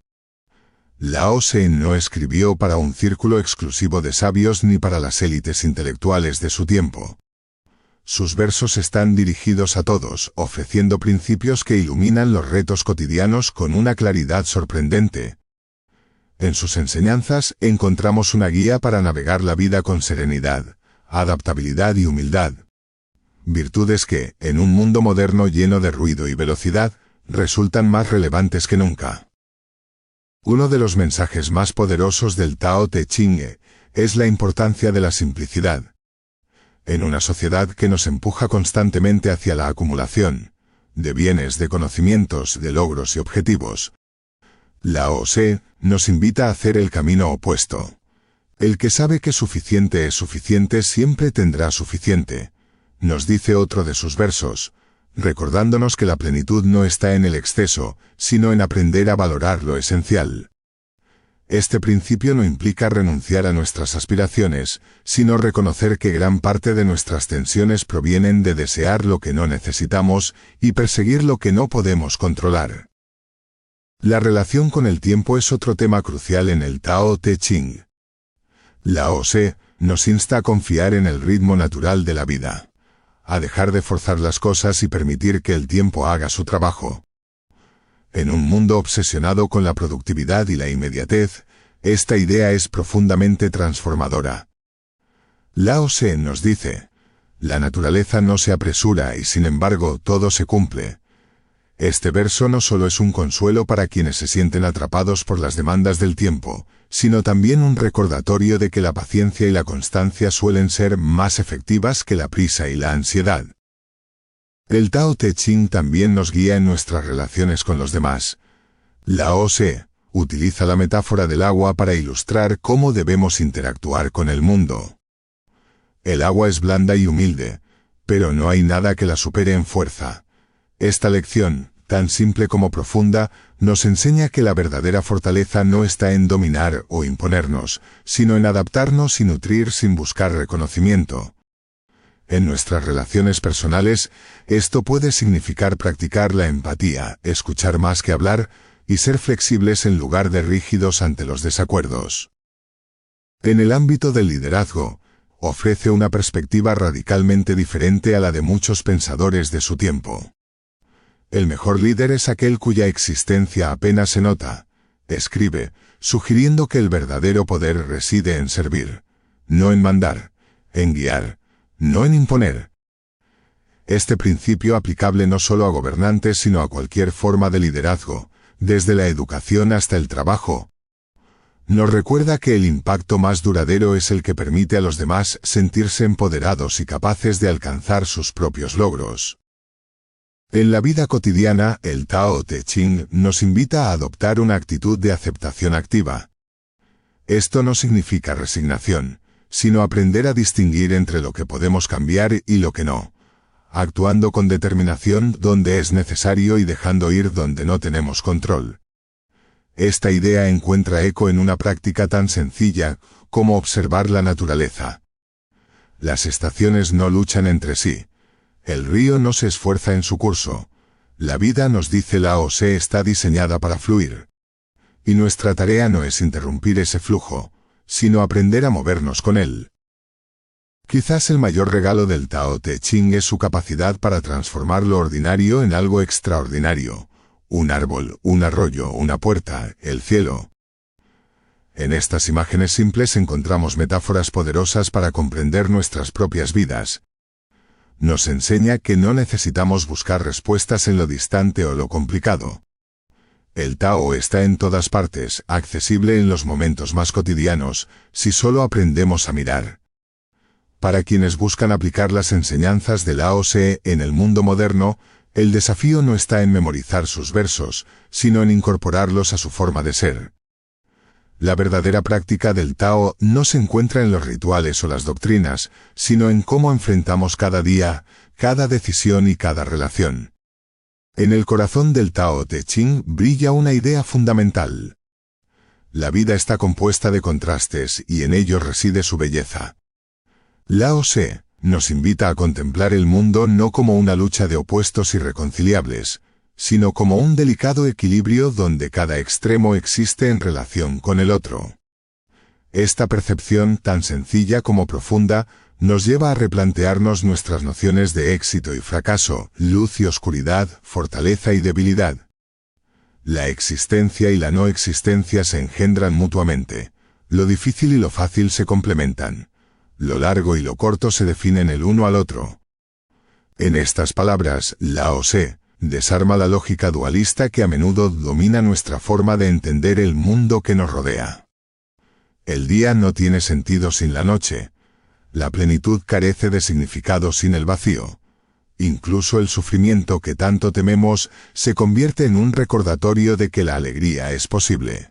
Lao Tse no escribió para un círculo exclusivo de sabios ni para las élites intelectuales de su tiempo. Sus versos están dirigidos a todos, ofreciendo principios que iluminan los retos cotidianos con una claridad sorprendente. En sus enseñanzas encontramos una guía para navegar la vida con serenidad, adaptabilidad y humildad. Virtudes que, en un mundo moderno lleno de ruido y velocidad, resultan más relevantes que nunca. Uno de los mensajes más poderosos del Tao Te Ching es la importancia de la simplicidad. En una sociedad que nos empuja constantemente hacia la acumulación de bienes, de conocimientos, de logros y objetivos, Lao Tse nos invita a hacer el camino opuesto. El que sabe que suficiente es suficiente siempre tendrá suficiente, nos dice otro de sus versos, recordándonos que la plenitud no está en el exceso, sino en aprender a valorar lo esencial. Este principio no implica renunciar a nuestras aspiraciones, sino reconocer que gran parte de nuestras tensiones provienen de desear lo que no necesitamos y perseguir lo que no podemos controlar. La relación con el tiempo es otro tema crucial en el Tao Te Ching. Lao Tse nos insta a confiar en el ritmo natural de la vida, a dejar de forzar las cosas y permitir que el tiempo haga su trabajo. En un mundo obsesionado con la productividad y la inmediatez, esta idea es profundamente transformadora. Lao Tse nos dice, la naturaleza no se apresura y sin embargo todo se cumple. Este verso no solo es un consuelo para quienes se sienten atrapados por las demandas del tiempo, sino también un recordatorio de que la paciencia y la constancia suelen ser más efectivas que la prisa y la ansiedad. El Tao Te Ching también nos guía en nuestras relaciones con los demás. Lao Tse utiliza la metáfora del agua para ilustrar cómo debemos interactuar con el mundo. El agua es blanda y humilde, pero no hay nada que la supere en fuerza. Esta lección, tan simple como profunda, nos enseña que la verdadera fortaleza no está en dominar o imponernos, sino en adaptarnos y nutrir sin buscar reconocimiento. En nuestras relaciones personales, esto puede significar practicar la empatía, escuchar más que hablar, y ser flexibles en lugar de rígidos ante los desacuerdos. En el ámbito del liderazgo, ofrece una perspectiva radicalmente diferente a la de muchos pensadores de su tiempo. El mejor líder es aquel cuya existencia apenas se nota, escribe, sugiriendo que el verdadero poder reside en servir, no en mandar, en guiar, no en imponer. Este principio aplicable no solo a gobernantes sino a cualquier forma de liderazgo, desde la educación hasta el trabajo, nos recuerda que el impacto más duradero es el que permite a los demás sentirse empoderados y capaces de alcanzar sus propios logros. En la vida cotidiana, el Tao Te Ching nos invita a adoptar una actitud de aceptación activa. Esto no significa resignación, sino aprender a distinguir entre lo que podemos cambiar y lo que no, actuando con determinación donde es necesario y dejando ir donde no tenemos control. Esta idea encuentra eco en una práctica tan sencilla como observar la naturaleza. Las estaciones no luchan entre sí. El río no se esfuerza en su curso. La vida, nos dice Lao Tse, está diseñada para fluir. Y nuestra tarea no es interrumpir ese flujo, sino aprender a movernos con él. Quizás el mayor regalo del Tao Te Ching es su capacidad para transformar lo ordinario en algo extraordinario. Un árbol, un arroyo, una puerta, el cielo. En estas imágenes simples encontramos metáforas poderosas para comprender nuestras propias vidas. Nos enseña que no necesitamos buscar respuestas en lo distante o lo complicado. El Tao está en todas partes, accesible en los momentos más cotidianos, si solo aprendemos a mirar. Para quienes buscan aplicar las enseñanzas de Lao Tse en el mundo moderno, el desafío no está en memorizar sus versos, sino en incorporarlos a su forma de ser. La verdadera práctica del Tao no se encuentra en los rituales o las doctrinas, sino en cómo enfrentamos cada día, cada decisión y cada relación. En el corazón del Tao Te Ching brilla una idea fundamental. La vida está compuesta de contrastes y en ellos reside su belleza. Lao Tse nos invita a contemplar el mundo no como una lucha de opuestos irreconciliables, sino como un delicado equilibrio donde cada extremo existe en relación con el otro. Esta percepción, tan sencilla como profunda, nos lleva a replantearnos nuestras nociones de éxito y fracaso, luz y oscuridad, fortaleza y debilidad. La existencia y la no existencia se engendran mutuamente. Lo difícil y lo fácil se complementan. Lo largo y lo corto se definen el uno al otro. En estas palabras, Lao Tse desarma la lógica dualista que a menudo domina nuestra forma de entender el mundo que nos rodea. El día no tiene sentido sin la noche. La plenitud carece de significado sin el vacío. Incluso el sufrimiento que tanto tememos se convierte en un recordatorio de que la alegría es posible.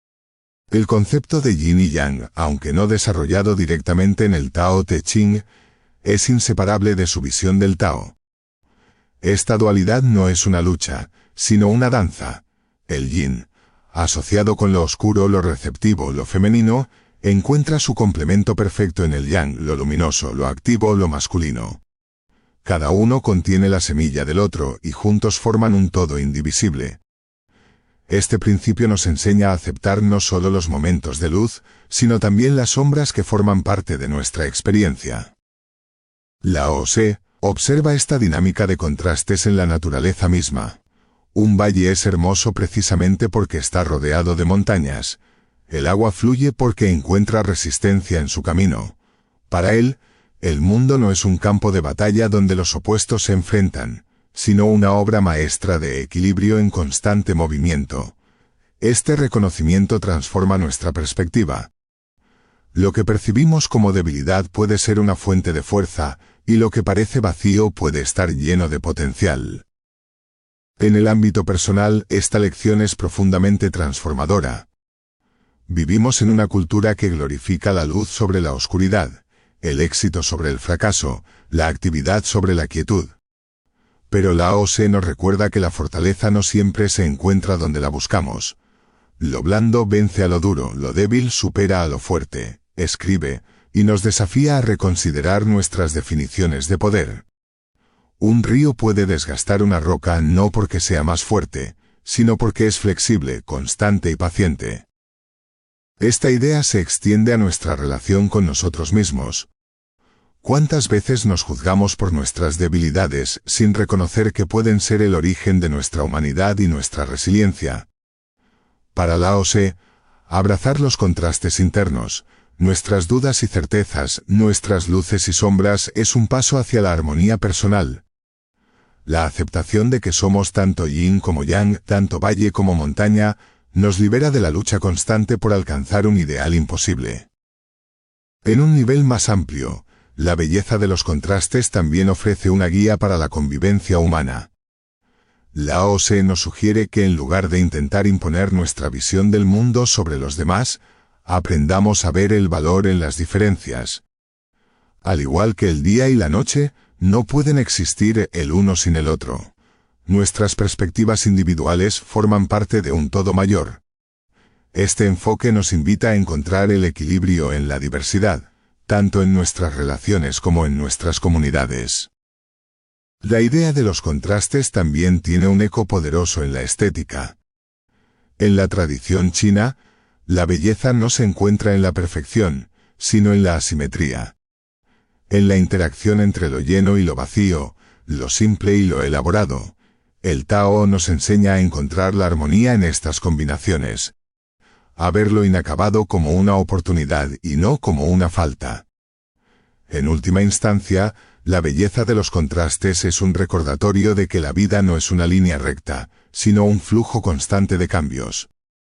El concepto de yin y yang, aunque no desarrollado directamente en el Tao Te Ching, es inseparable de su visión del Tao. Esta dualidad no es una lucha, sino una danza. El yin, asociado con lo oscuro, lo receptivo, lo femenino, encuentra su complemento perfecto en el yang, lo luminoso, lo activo, lo masculino. Cada uno contiene la semilla del otro y juntos forman un todo indivisible. Este principio nos enseña a aceptar no solo los momentos de luz, sino también las sombras que forman parte de nuestra experiencia. Lao Tse observa esta dinámica de contrastes en la naturaleza misma. Un valle es hermoso precisamente porque está rodeado de montañas. El agua fluye porque encuentra resistencia en su camino. Para él, el mundo no es un campo de batalla donde los opuestos se enfrentan, sino una obra maestra de equilibrio en constante movimiento. Este reconocimiento transforma nuestra perspectiva. Lo que percibimos como debilidad puede ser una fuente de fuerza, y lo que parece vacío puede estar lleno de potencial. En el ámbito personal, esta lección es profundamente transformadora. Vivimos en una cultura que glorifica la luz sobre la oscuridad, el éxito sobre el fracaso, la actividad sobre la quietud. Pero Lao Tse nos recuerda que la fortaleza no siempre se encuentra donde la buscamos. Lo blando vence a lo duro, lo débil supera a lo fuerte, escribe, y nos desafía a reconsiderar nuestras definiciones de poder. Un río puede desgastar una roca no porque sea más fuerte, sino porque es flexible, constante y paciente. Esta idea se extiende a nuestra relación con nosotros mismos. ¿Cuántas veces nos juzgamos por nuestras debilidades sin reconocer que pueden ser el origen de nuestra humanidad y nuestra resiliencia? Para Lao Tse, abrazar los contrastes internos, nuestras dudas y certezas, nuestras luces y sombras es un paso hacia la armonía personal. La aceptación de que somos tanto yin como yang, tanto valle como montaña, nos libera de la lucha constante por alcanzar un ideal imposible. En un nivel más amplio, la belleza de los contrastes también ofrece una guía para la convivencia humana. Lao Tse nos sugiere que en lugar de intentar imponer nuestra visión del mundo sobre los demás, aprendamos a ver el valor en las diferencias. Al igual que el día y la noche, no pueden existir el uno sin el otro. Nuestras perspectivas individuales forman parte de un todo mayor. Este enfoque nos invita a encontrar el equilibrio en la diversidad, tanto en nuestras relaciones como en nuestras comunidades. La idea de los contrastes también tiene un eco poderoso en la estética. En la tradición china, la belleza no se encuentra en la perfección, sino en la asimetría. En la interacción entre lo lleno y lo vacío, lo simple y lo elaborado, el Tao nos enseña a encontrar la armonía en estas combinaciones, a ver lo inacabado como una oportunidad y no como una falta. En última instancia, la belleza de los contrastes es un recordatorio de que la vida no es una línea recta, sino un flujo constante de cambios.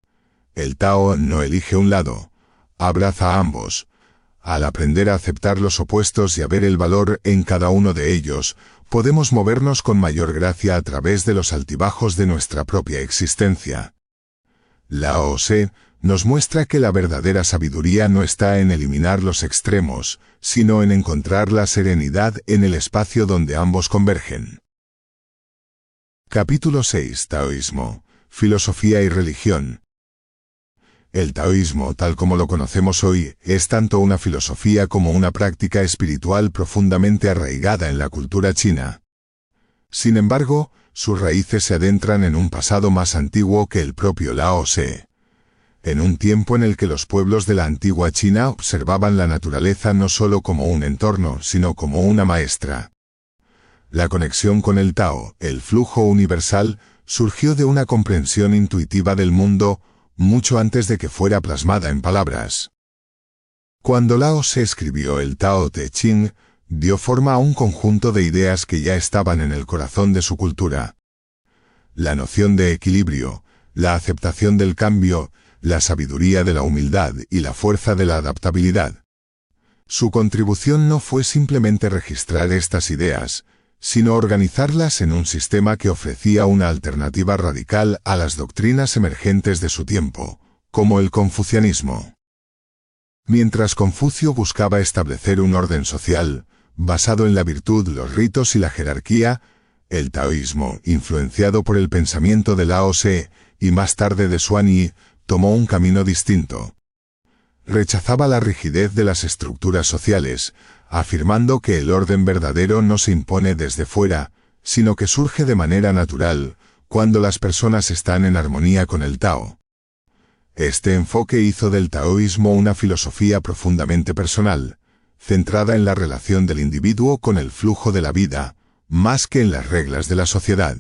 El Tao no elige un lado, abraza a ambos. Al aprender a aceptar los opuestos y a ver el valor en cada uno de ellos, podemos movernos con mayor gracia a través de los altibajos de nuestra propia existencia. Lao Tse nos muestra que la verdadera sabiduría no está en eliminar los extremos, sino en encontrar la serenidad en el espacio donde ambos convergen. Capítulo seis. Taoísmo, filosofía y religión. El taoísmo, tal como lo conocemos hoy, es tanto una filosofía como una práctica espiritual profundamente arraigada en la cultura china. Sin embargo, sus raíces se adentran en un pasado más antiguo que el propio Lao Tse. En un tiempo en el que los pueblos de la antigua China observaban la naturaleza no solo como un entorno, sino como una maestra. La conexión con el Tao, el flujo universal, surgió de una comprensión intuitiva del mundo, mucho antes de que fuera plasmada en palabras. Cuando Lao Tse escribió el Tao Te Ching, dio forma a un conjunto de ideas que ya estaban en el corazón de su cultura. La noción de equilibrio, la aceptación del cambio, la sabiduría de la humildad y la fuerza de la adaptabilidad. Su contribución no fue simplemente registrar estas ideas, sino organizarlas en un sistema que ofrecía una alternativa radical a las doctrinas emergentes de su tiempo, como el confucianismo. Mientras Confucio buscaba establecer un orden social, basado en la virtud, los ritos y la jerarquía, el taoísmo, influenciado por el pensamiento de Lao Tse y más tarde de Xuan Yi, tomó un camino distinto. Rechazaba la rigidez de las estructuras sociales, afirmando que el orden verdadero no se impone desde fuera, sino que surge de manera natural, cuando las personas están en armonía con el Tao. Este enfoque hizo del taoísmo una filosofía profundamente personal, centrada en la relación del individuo con el flujo de la vida, más que en las reglas de la sociedad.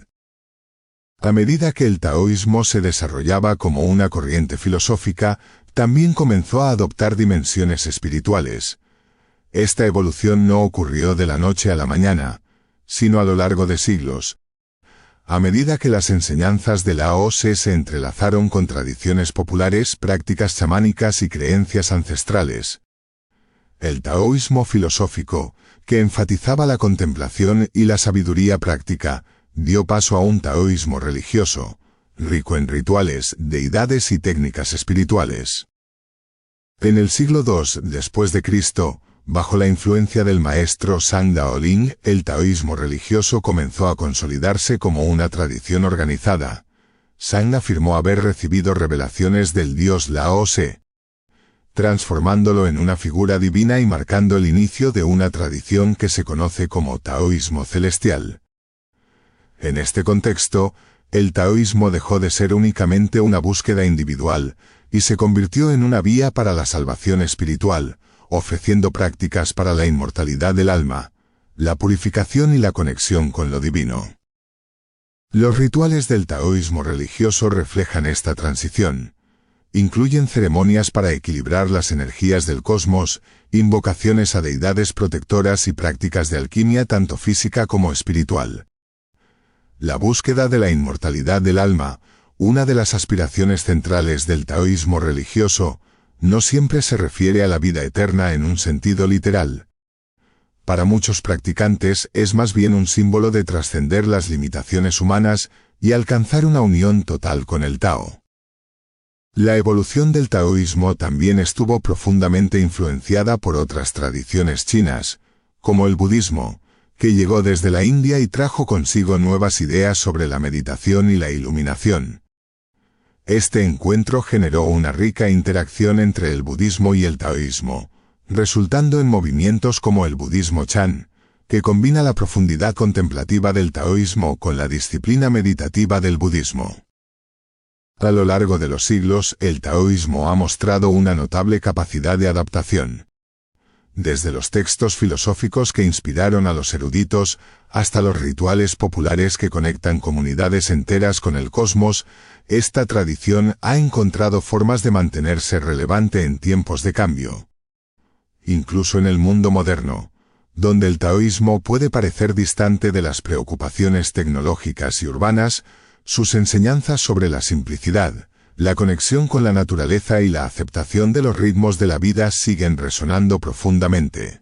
A medida que el taoísmo se desarrollaba como una corriente filosófica, también comenzó a adoptar dimensiones espirituales. Esta evolución no ocurrió de la noche a la mañana, sino a lo largo de siglos. A medida que las enseñanzas de Lao Tse se entrelazaron con tradiciones populares, prácticas chamánicas y creencias ancestrales. El taoísmo filosófico, que enfatizaba la contemplación y la sabiduría práctica, dio paso a un taoísmo religioso, rico en rituales, deidades y técnicas espirituales. En el siglo segundo después de Cristo, bajo la influencia del maestro Zhang Daoling, el taoísmo religioso comenzó a consolidarse como una tradición organizada. Zhang afirmó haber recibido revelaciones del dios Lao Tse, transformándolo en una figura divina y marcando el inicio de una tradición que se conoce como taoísmo celestial. En este contexto, el taoísmo dejó de ser únicamente una búsqueda individual y se convirtió en una vía para la salvación espiritual, ofreciendo prácticas para la inmortalidad del alma, la purificación y la conexión con lo divino. Los rituales del taoísmo religioso reflejan esta transición. Incluyen ceremonias para equilibrar las energías del cosmos, invocaciones a deidades protectoras y prácticas de alquimia tanto física como espiritual. La búsqueda de la inmortalidad del alma, una de las aspiraciones centrales del taoísmo religioso, no siempre se refiere a la vida eterna en un sentido literal. Para muchos practicantes es más bien un símbolo de trascender las limitaciones humanas y alcanzar una unión total con el Tao. La evolución del taoísmo también estuvo profundamente influenciada por otras tradiciones chinas, como el budismo, que llegó desde la India y trajo consigo nuevas ideas sobre la meditación y la iluminación. Este encuentro generó una rica interacción entre el budismo y el taoísmo, resultando en movimientos como el budismo Chan, que combina la profundidad contemplativa del taoísmo con la disciplina meditativa del budismo. A lo largo de los siglos, el taoísmo ha mostrado una notable capacidad de adaptación. Desde los textos filosóficos que inspiraron a los eruditos, hasta los rituales populares que conectan comunidades enteras con el cosmos, esta tradición ha encontrado formas de mantenerse relevante en tiempos de cambio. Incluso en el mundo moderno, donde el taoísmo puede parecer distante de las preocupaciones tecnológicas y urbanas, sus enseñanzas sobre la simplicidad, la conexión con la naturaleza y la aceptación de los ritmos de la vida siguen resonando profundamente.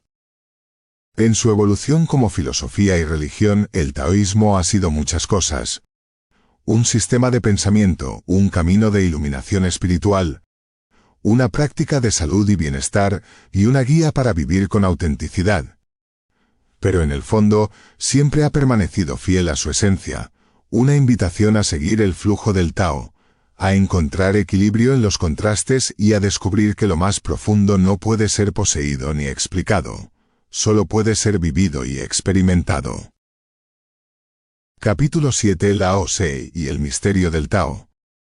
En su evolución como filosofía y religión, el taoísmo ha sido muchas cosas. Un sistema de pensamiento, un camino de iluminación espiritual, una práctica de salud y bienestar, y una guía para vivir con autenticidad. Pero en el fondo, siempre ha permanecido fiel a su esencia, una invitación a seguir el flujo del Tao, a encontrar equilibrio en los contrastes y a descubrir que lo más profundo no puede ser poseído ni explicado, solo puede ser vivido y experimentado. Capítulo siete. Lao Tse y el misterio del Tao.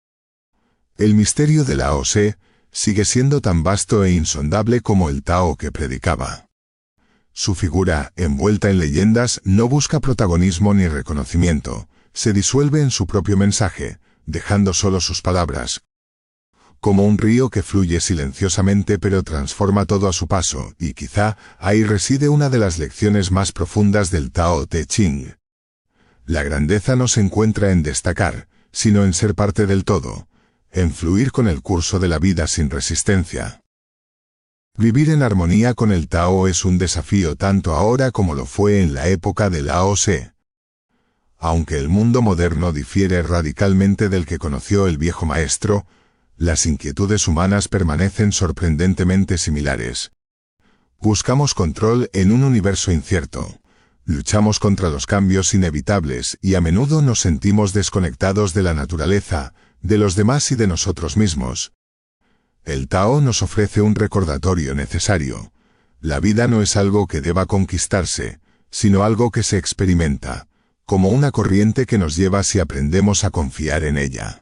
El misterio de Lao Tse sigue siendo tan vasto e insondable como el Tao que predicaba. Su figura, envuelta en leyendas, no busca protagonismo ni reconocimiento, se disuelve en su propio mensaje, dejando solo sus palabras. Como un río que fluye silenciosamente pero transforma todo a su paso, y quizá ahí reside una de las lecciones más profundas del Tao Te Ching. La grandeza no se encuentra en destacar, sino en ser parte del todo, en fluir con el curso de la vida sin resistencia. Vivir en armonía con el Tao es un desafío tanto ahora como lo fue en la época de Lao Tse. Aunque el mundo moderno difiere radicalmente del que conoció el viejo maestro, las inquietudes humanas permanecen sorprendentemente similares. Buscamos control en un universo incierto. Luchamos contra los cambios inevitables y a menudo nos sentimos desconectados de la naturaleza, de los demás y de nosotros mismos. El Tao nos ofrece un recordatorio necesario. La vida no es algo que deba conquistarse, sino algo que se experimenta, como una corriente que nos lleva si aprendemos a confiar en ella.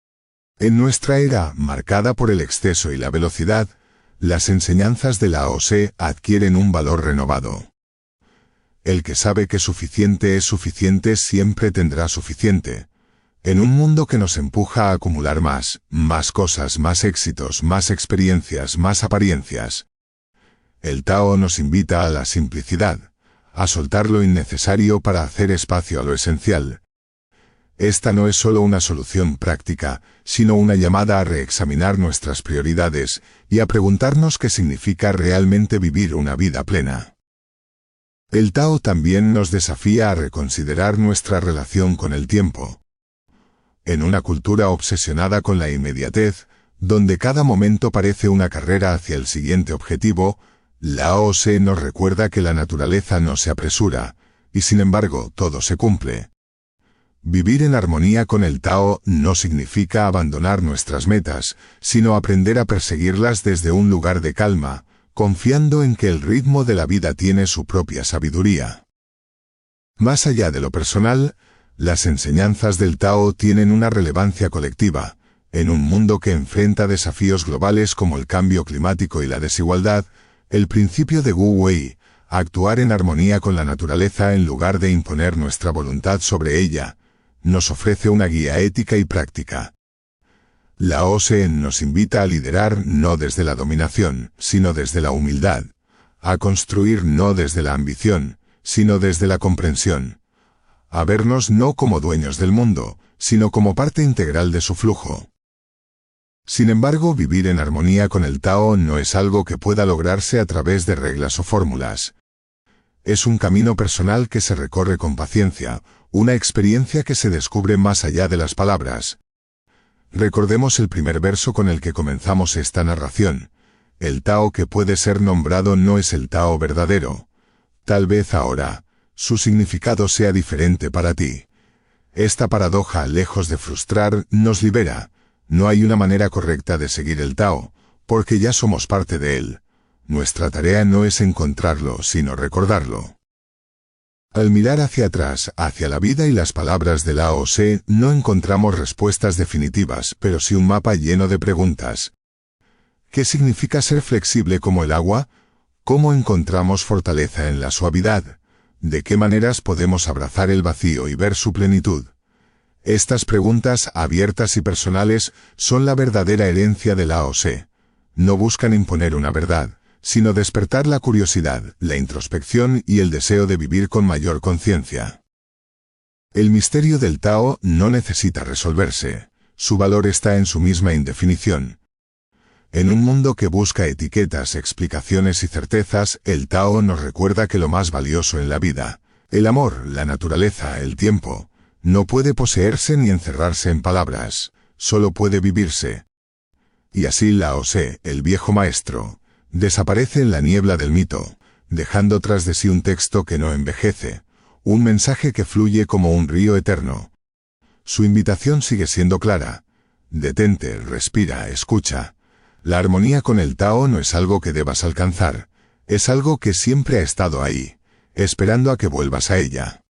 En nuestra era, marcada por el exceso y la velocidad, las enseñanzas de Lao Tse adquieren un valor renovado. El que sabe que suficiente es suficiente siempre tendrá suficiente. En un mundo que nos empuja a acumular más, más cosas, más éxitos, más experiencias, más apariencias. El Tao nos invita a la simplicidad, a soltar lo innecesario para hacer espacio a lo esencial. Esta no es solo una solución práctica, sino una llamada a reexaminar nuestras prioridades y a preguntarnos qué significa realmente vivir una vida plena. El Tao también nos desafía a reconsiderar nuestra relación con el tiempo. En una cultura obsesionada con la inmediatez, donde cada momento parece una carrera hacia el siguiente objetivo, Lao Tse nos recuerda que la naturaleza no se apresura, y sin embargo todo se cumple. Vivir en armonía con el Tao no significa abandonar nuestras metas, sino aprender a perseguirlas desde un lugar de calma, confiando en que el ritmo de la vida tiene su propia sabiduría. Más allá de lo personal, las enseñanzas del Tao tienen una relevancia colectiva. En un mundo que enfrenta desafíos globales como el cambio climático y la desigualdad, el principio de Wu Wei, actuar en armonía con la naturaleza en lugar de imponer nuestra voluntad sobre ella, nos ofrece una guía ética y práctica. Lao Tse nos invita a liderar no desde la dominación, sino desde la humildad, a construir no desde la ambición, sino desde la comprensión, a vernos no como dueños del mundo, sino como parte integral de su flujo. Sin embargo, vivir en armonía con el Tao no es algo que pueda lograrse a través de reglas o fórmulas. Es un camino personal que se recorre con paciencia, una experiencia que se descubre más allá de las palabras. Recordemos el primer verso con el que comenzamos esta narración. El Tao que puede ser nombrado no es el Tao verdadero. Tal vez ahora, su significado sea diferente para ti. Esta paradoja, lejos de frustrar, nos libera. No hay una manera correcta de seguir el Tao, porque ya somos parte de él. Nuestra tarea no es encontrarlo, sino recordarlo. Al mirar hacia atrás, hacia la vida y las palabras de Lao Tse, no encontramos respuestas definitivas, pero sí un mapa lleno de preguntas. ¿Qué significa ser flexible como el agua? ¿Cómo encontramos fortaleza en la suavidad? ¿De qué maneras podemos abrazar el vacío y ver su plenitud? Estas preguntas, abiertas y personales, son la verdadera herencia de Lao Tse. No buscan imponer una verdad, sino despertar la curiosidad, la introspección y el deseo de vivir con mayor conciencia. El misterio del Tao no necesita resolverse. Su valor está en su misma indefinición. En un mundo que busca etiquetas, explicaciones y certezas, el Tao nos recuerda que lo más valioso en la vida, el amor, la naturaleza, el tiempo, no puede poseerse ni encerrarse en palabras, solo puede vivirse. Y así Lao Tse, el viejo maestro, desaparece en la niebla del mito, dejando tras de sí un texto que no envejece, un mensaje que fluye como un río eterno. Su invitación sigue siendo clara. Detente, respira, escucha. La armonía con el Tao no es algo que debas alcanzar, es algo que siempre ha estado ahí, esperando a que vuelvas a ella.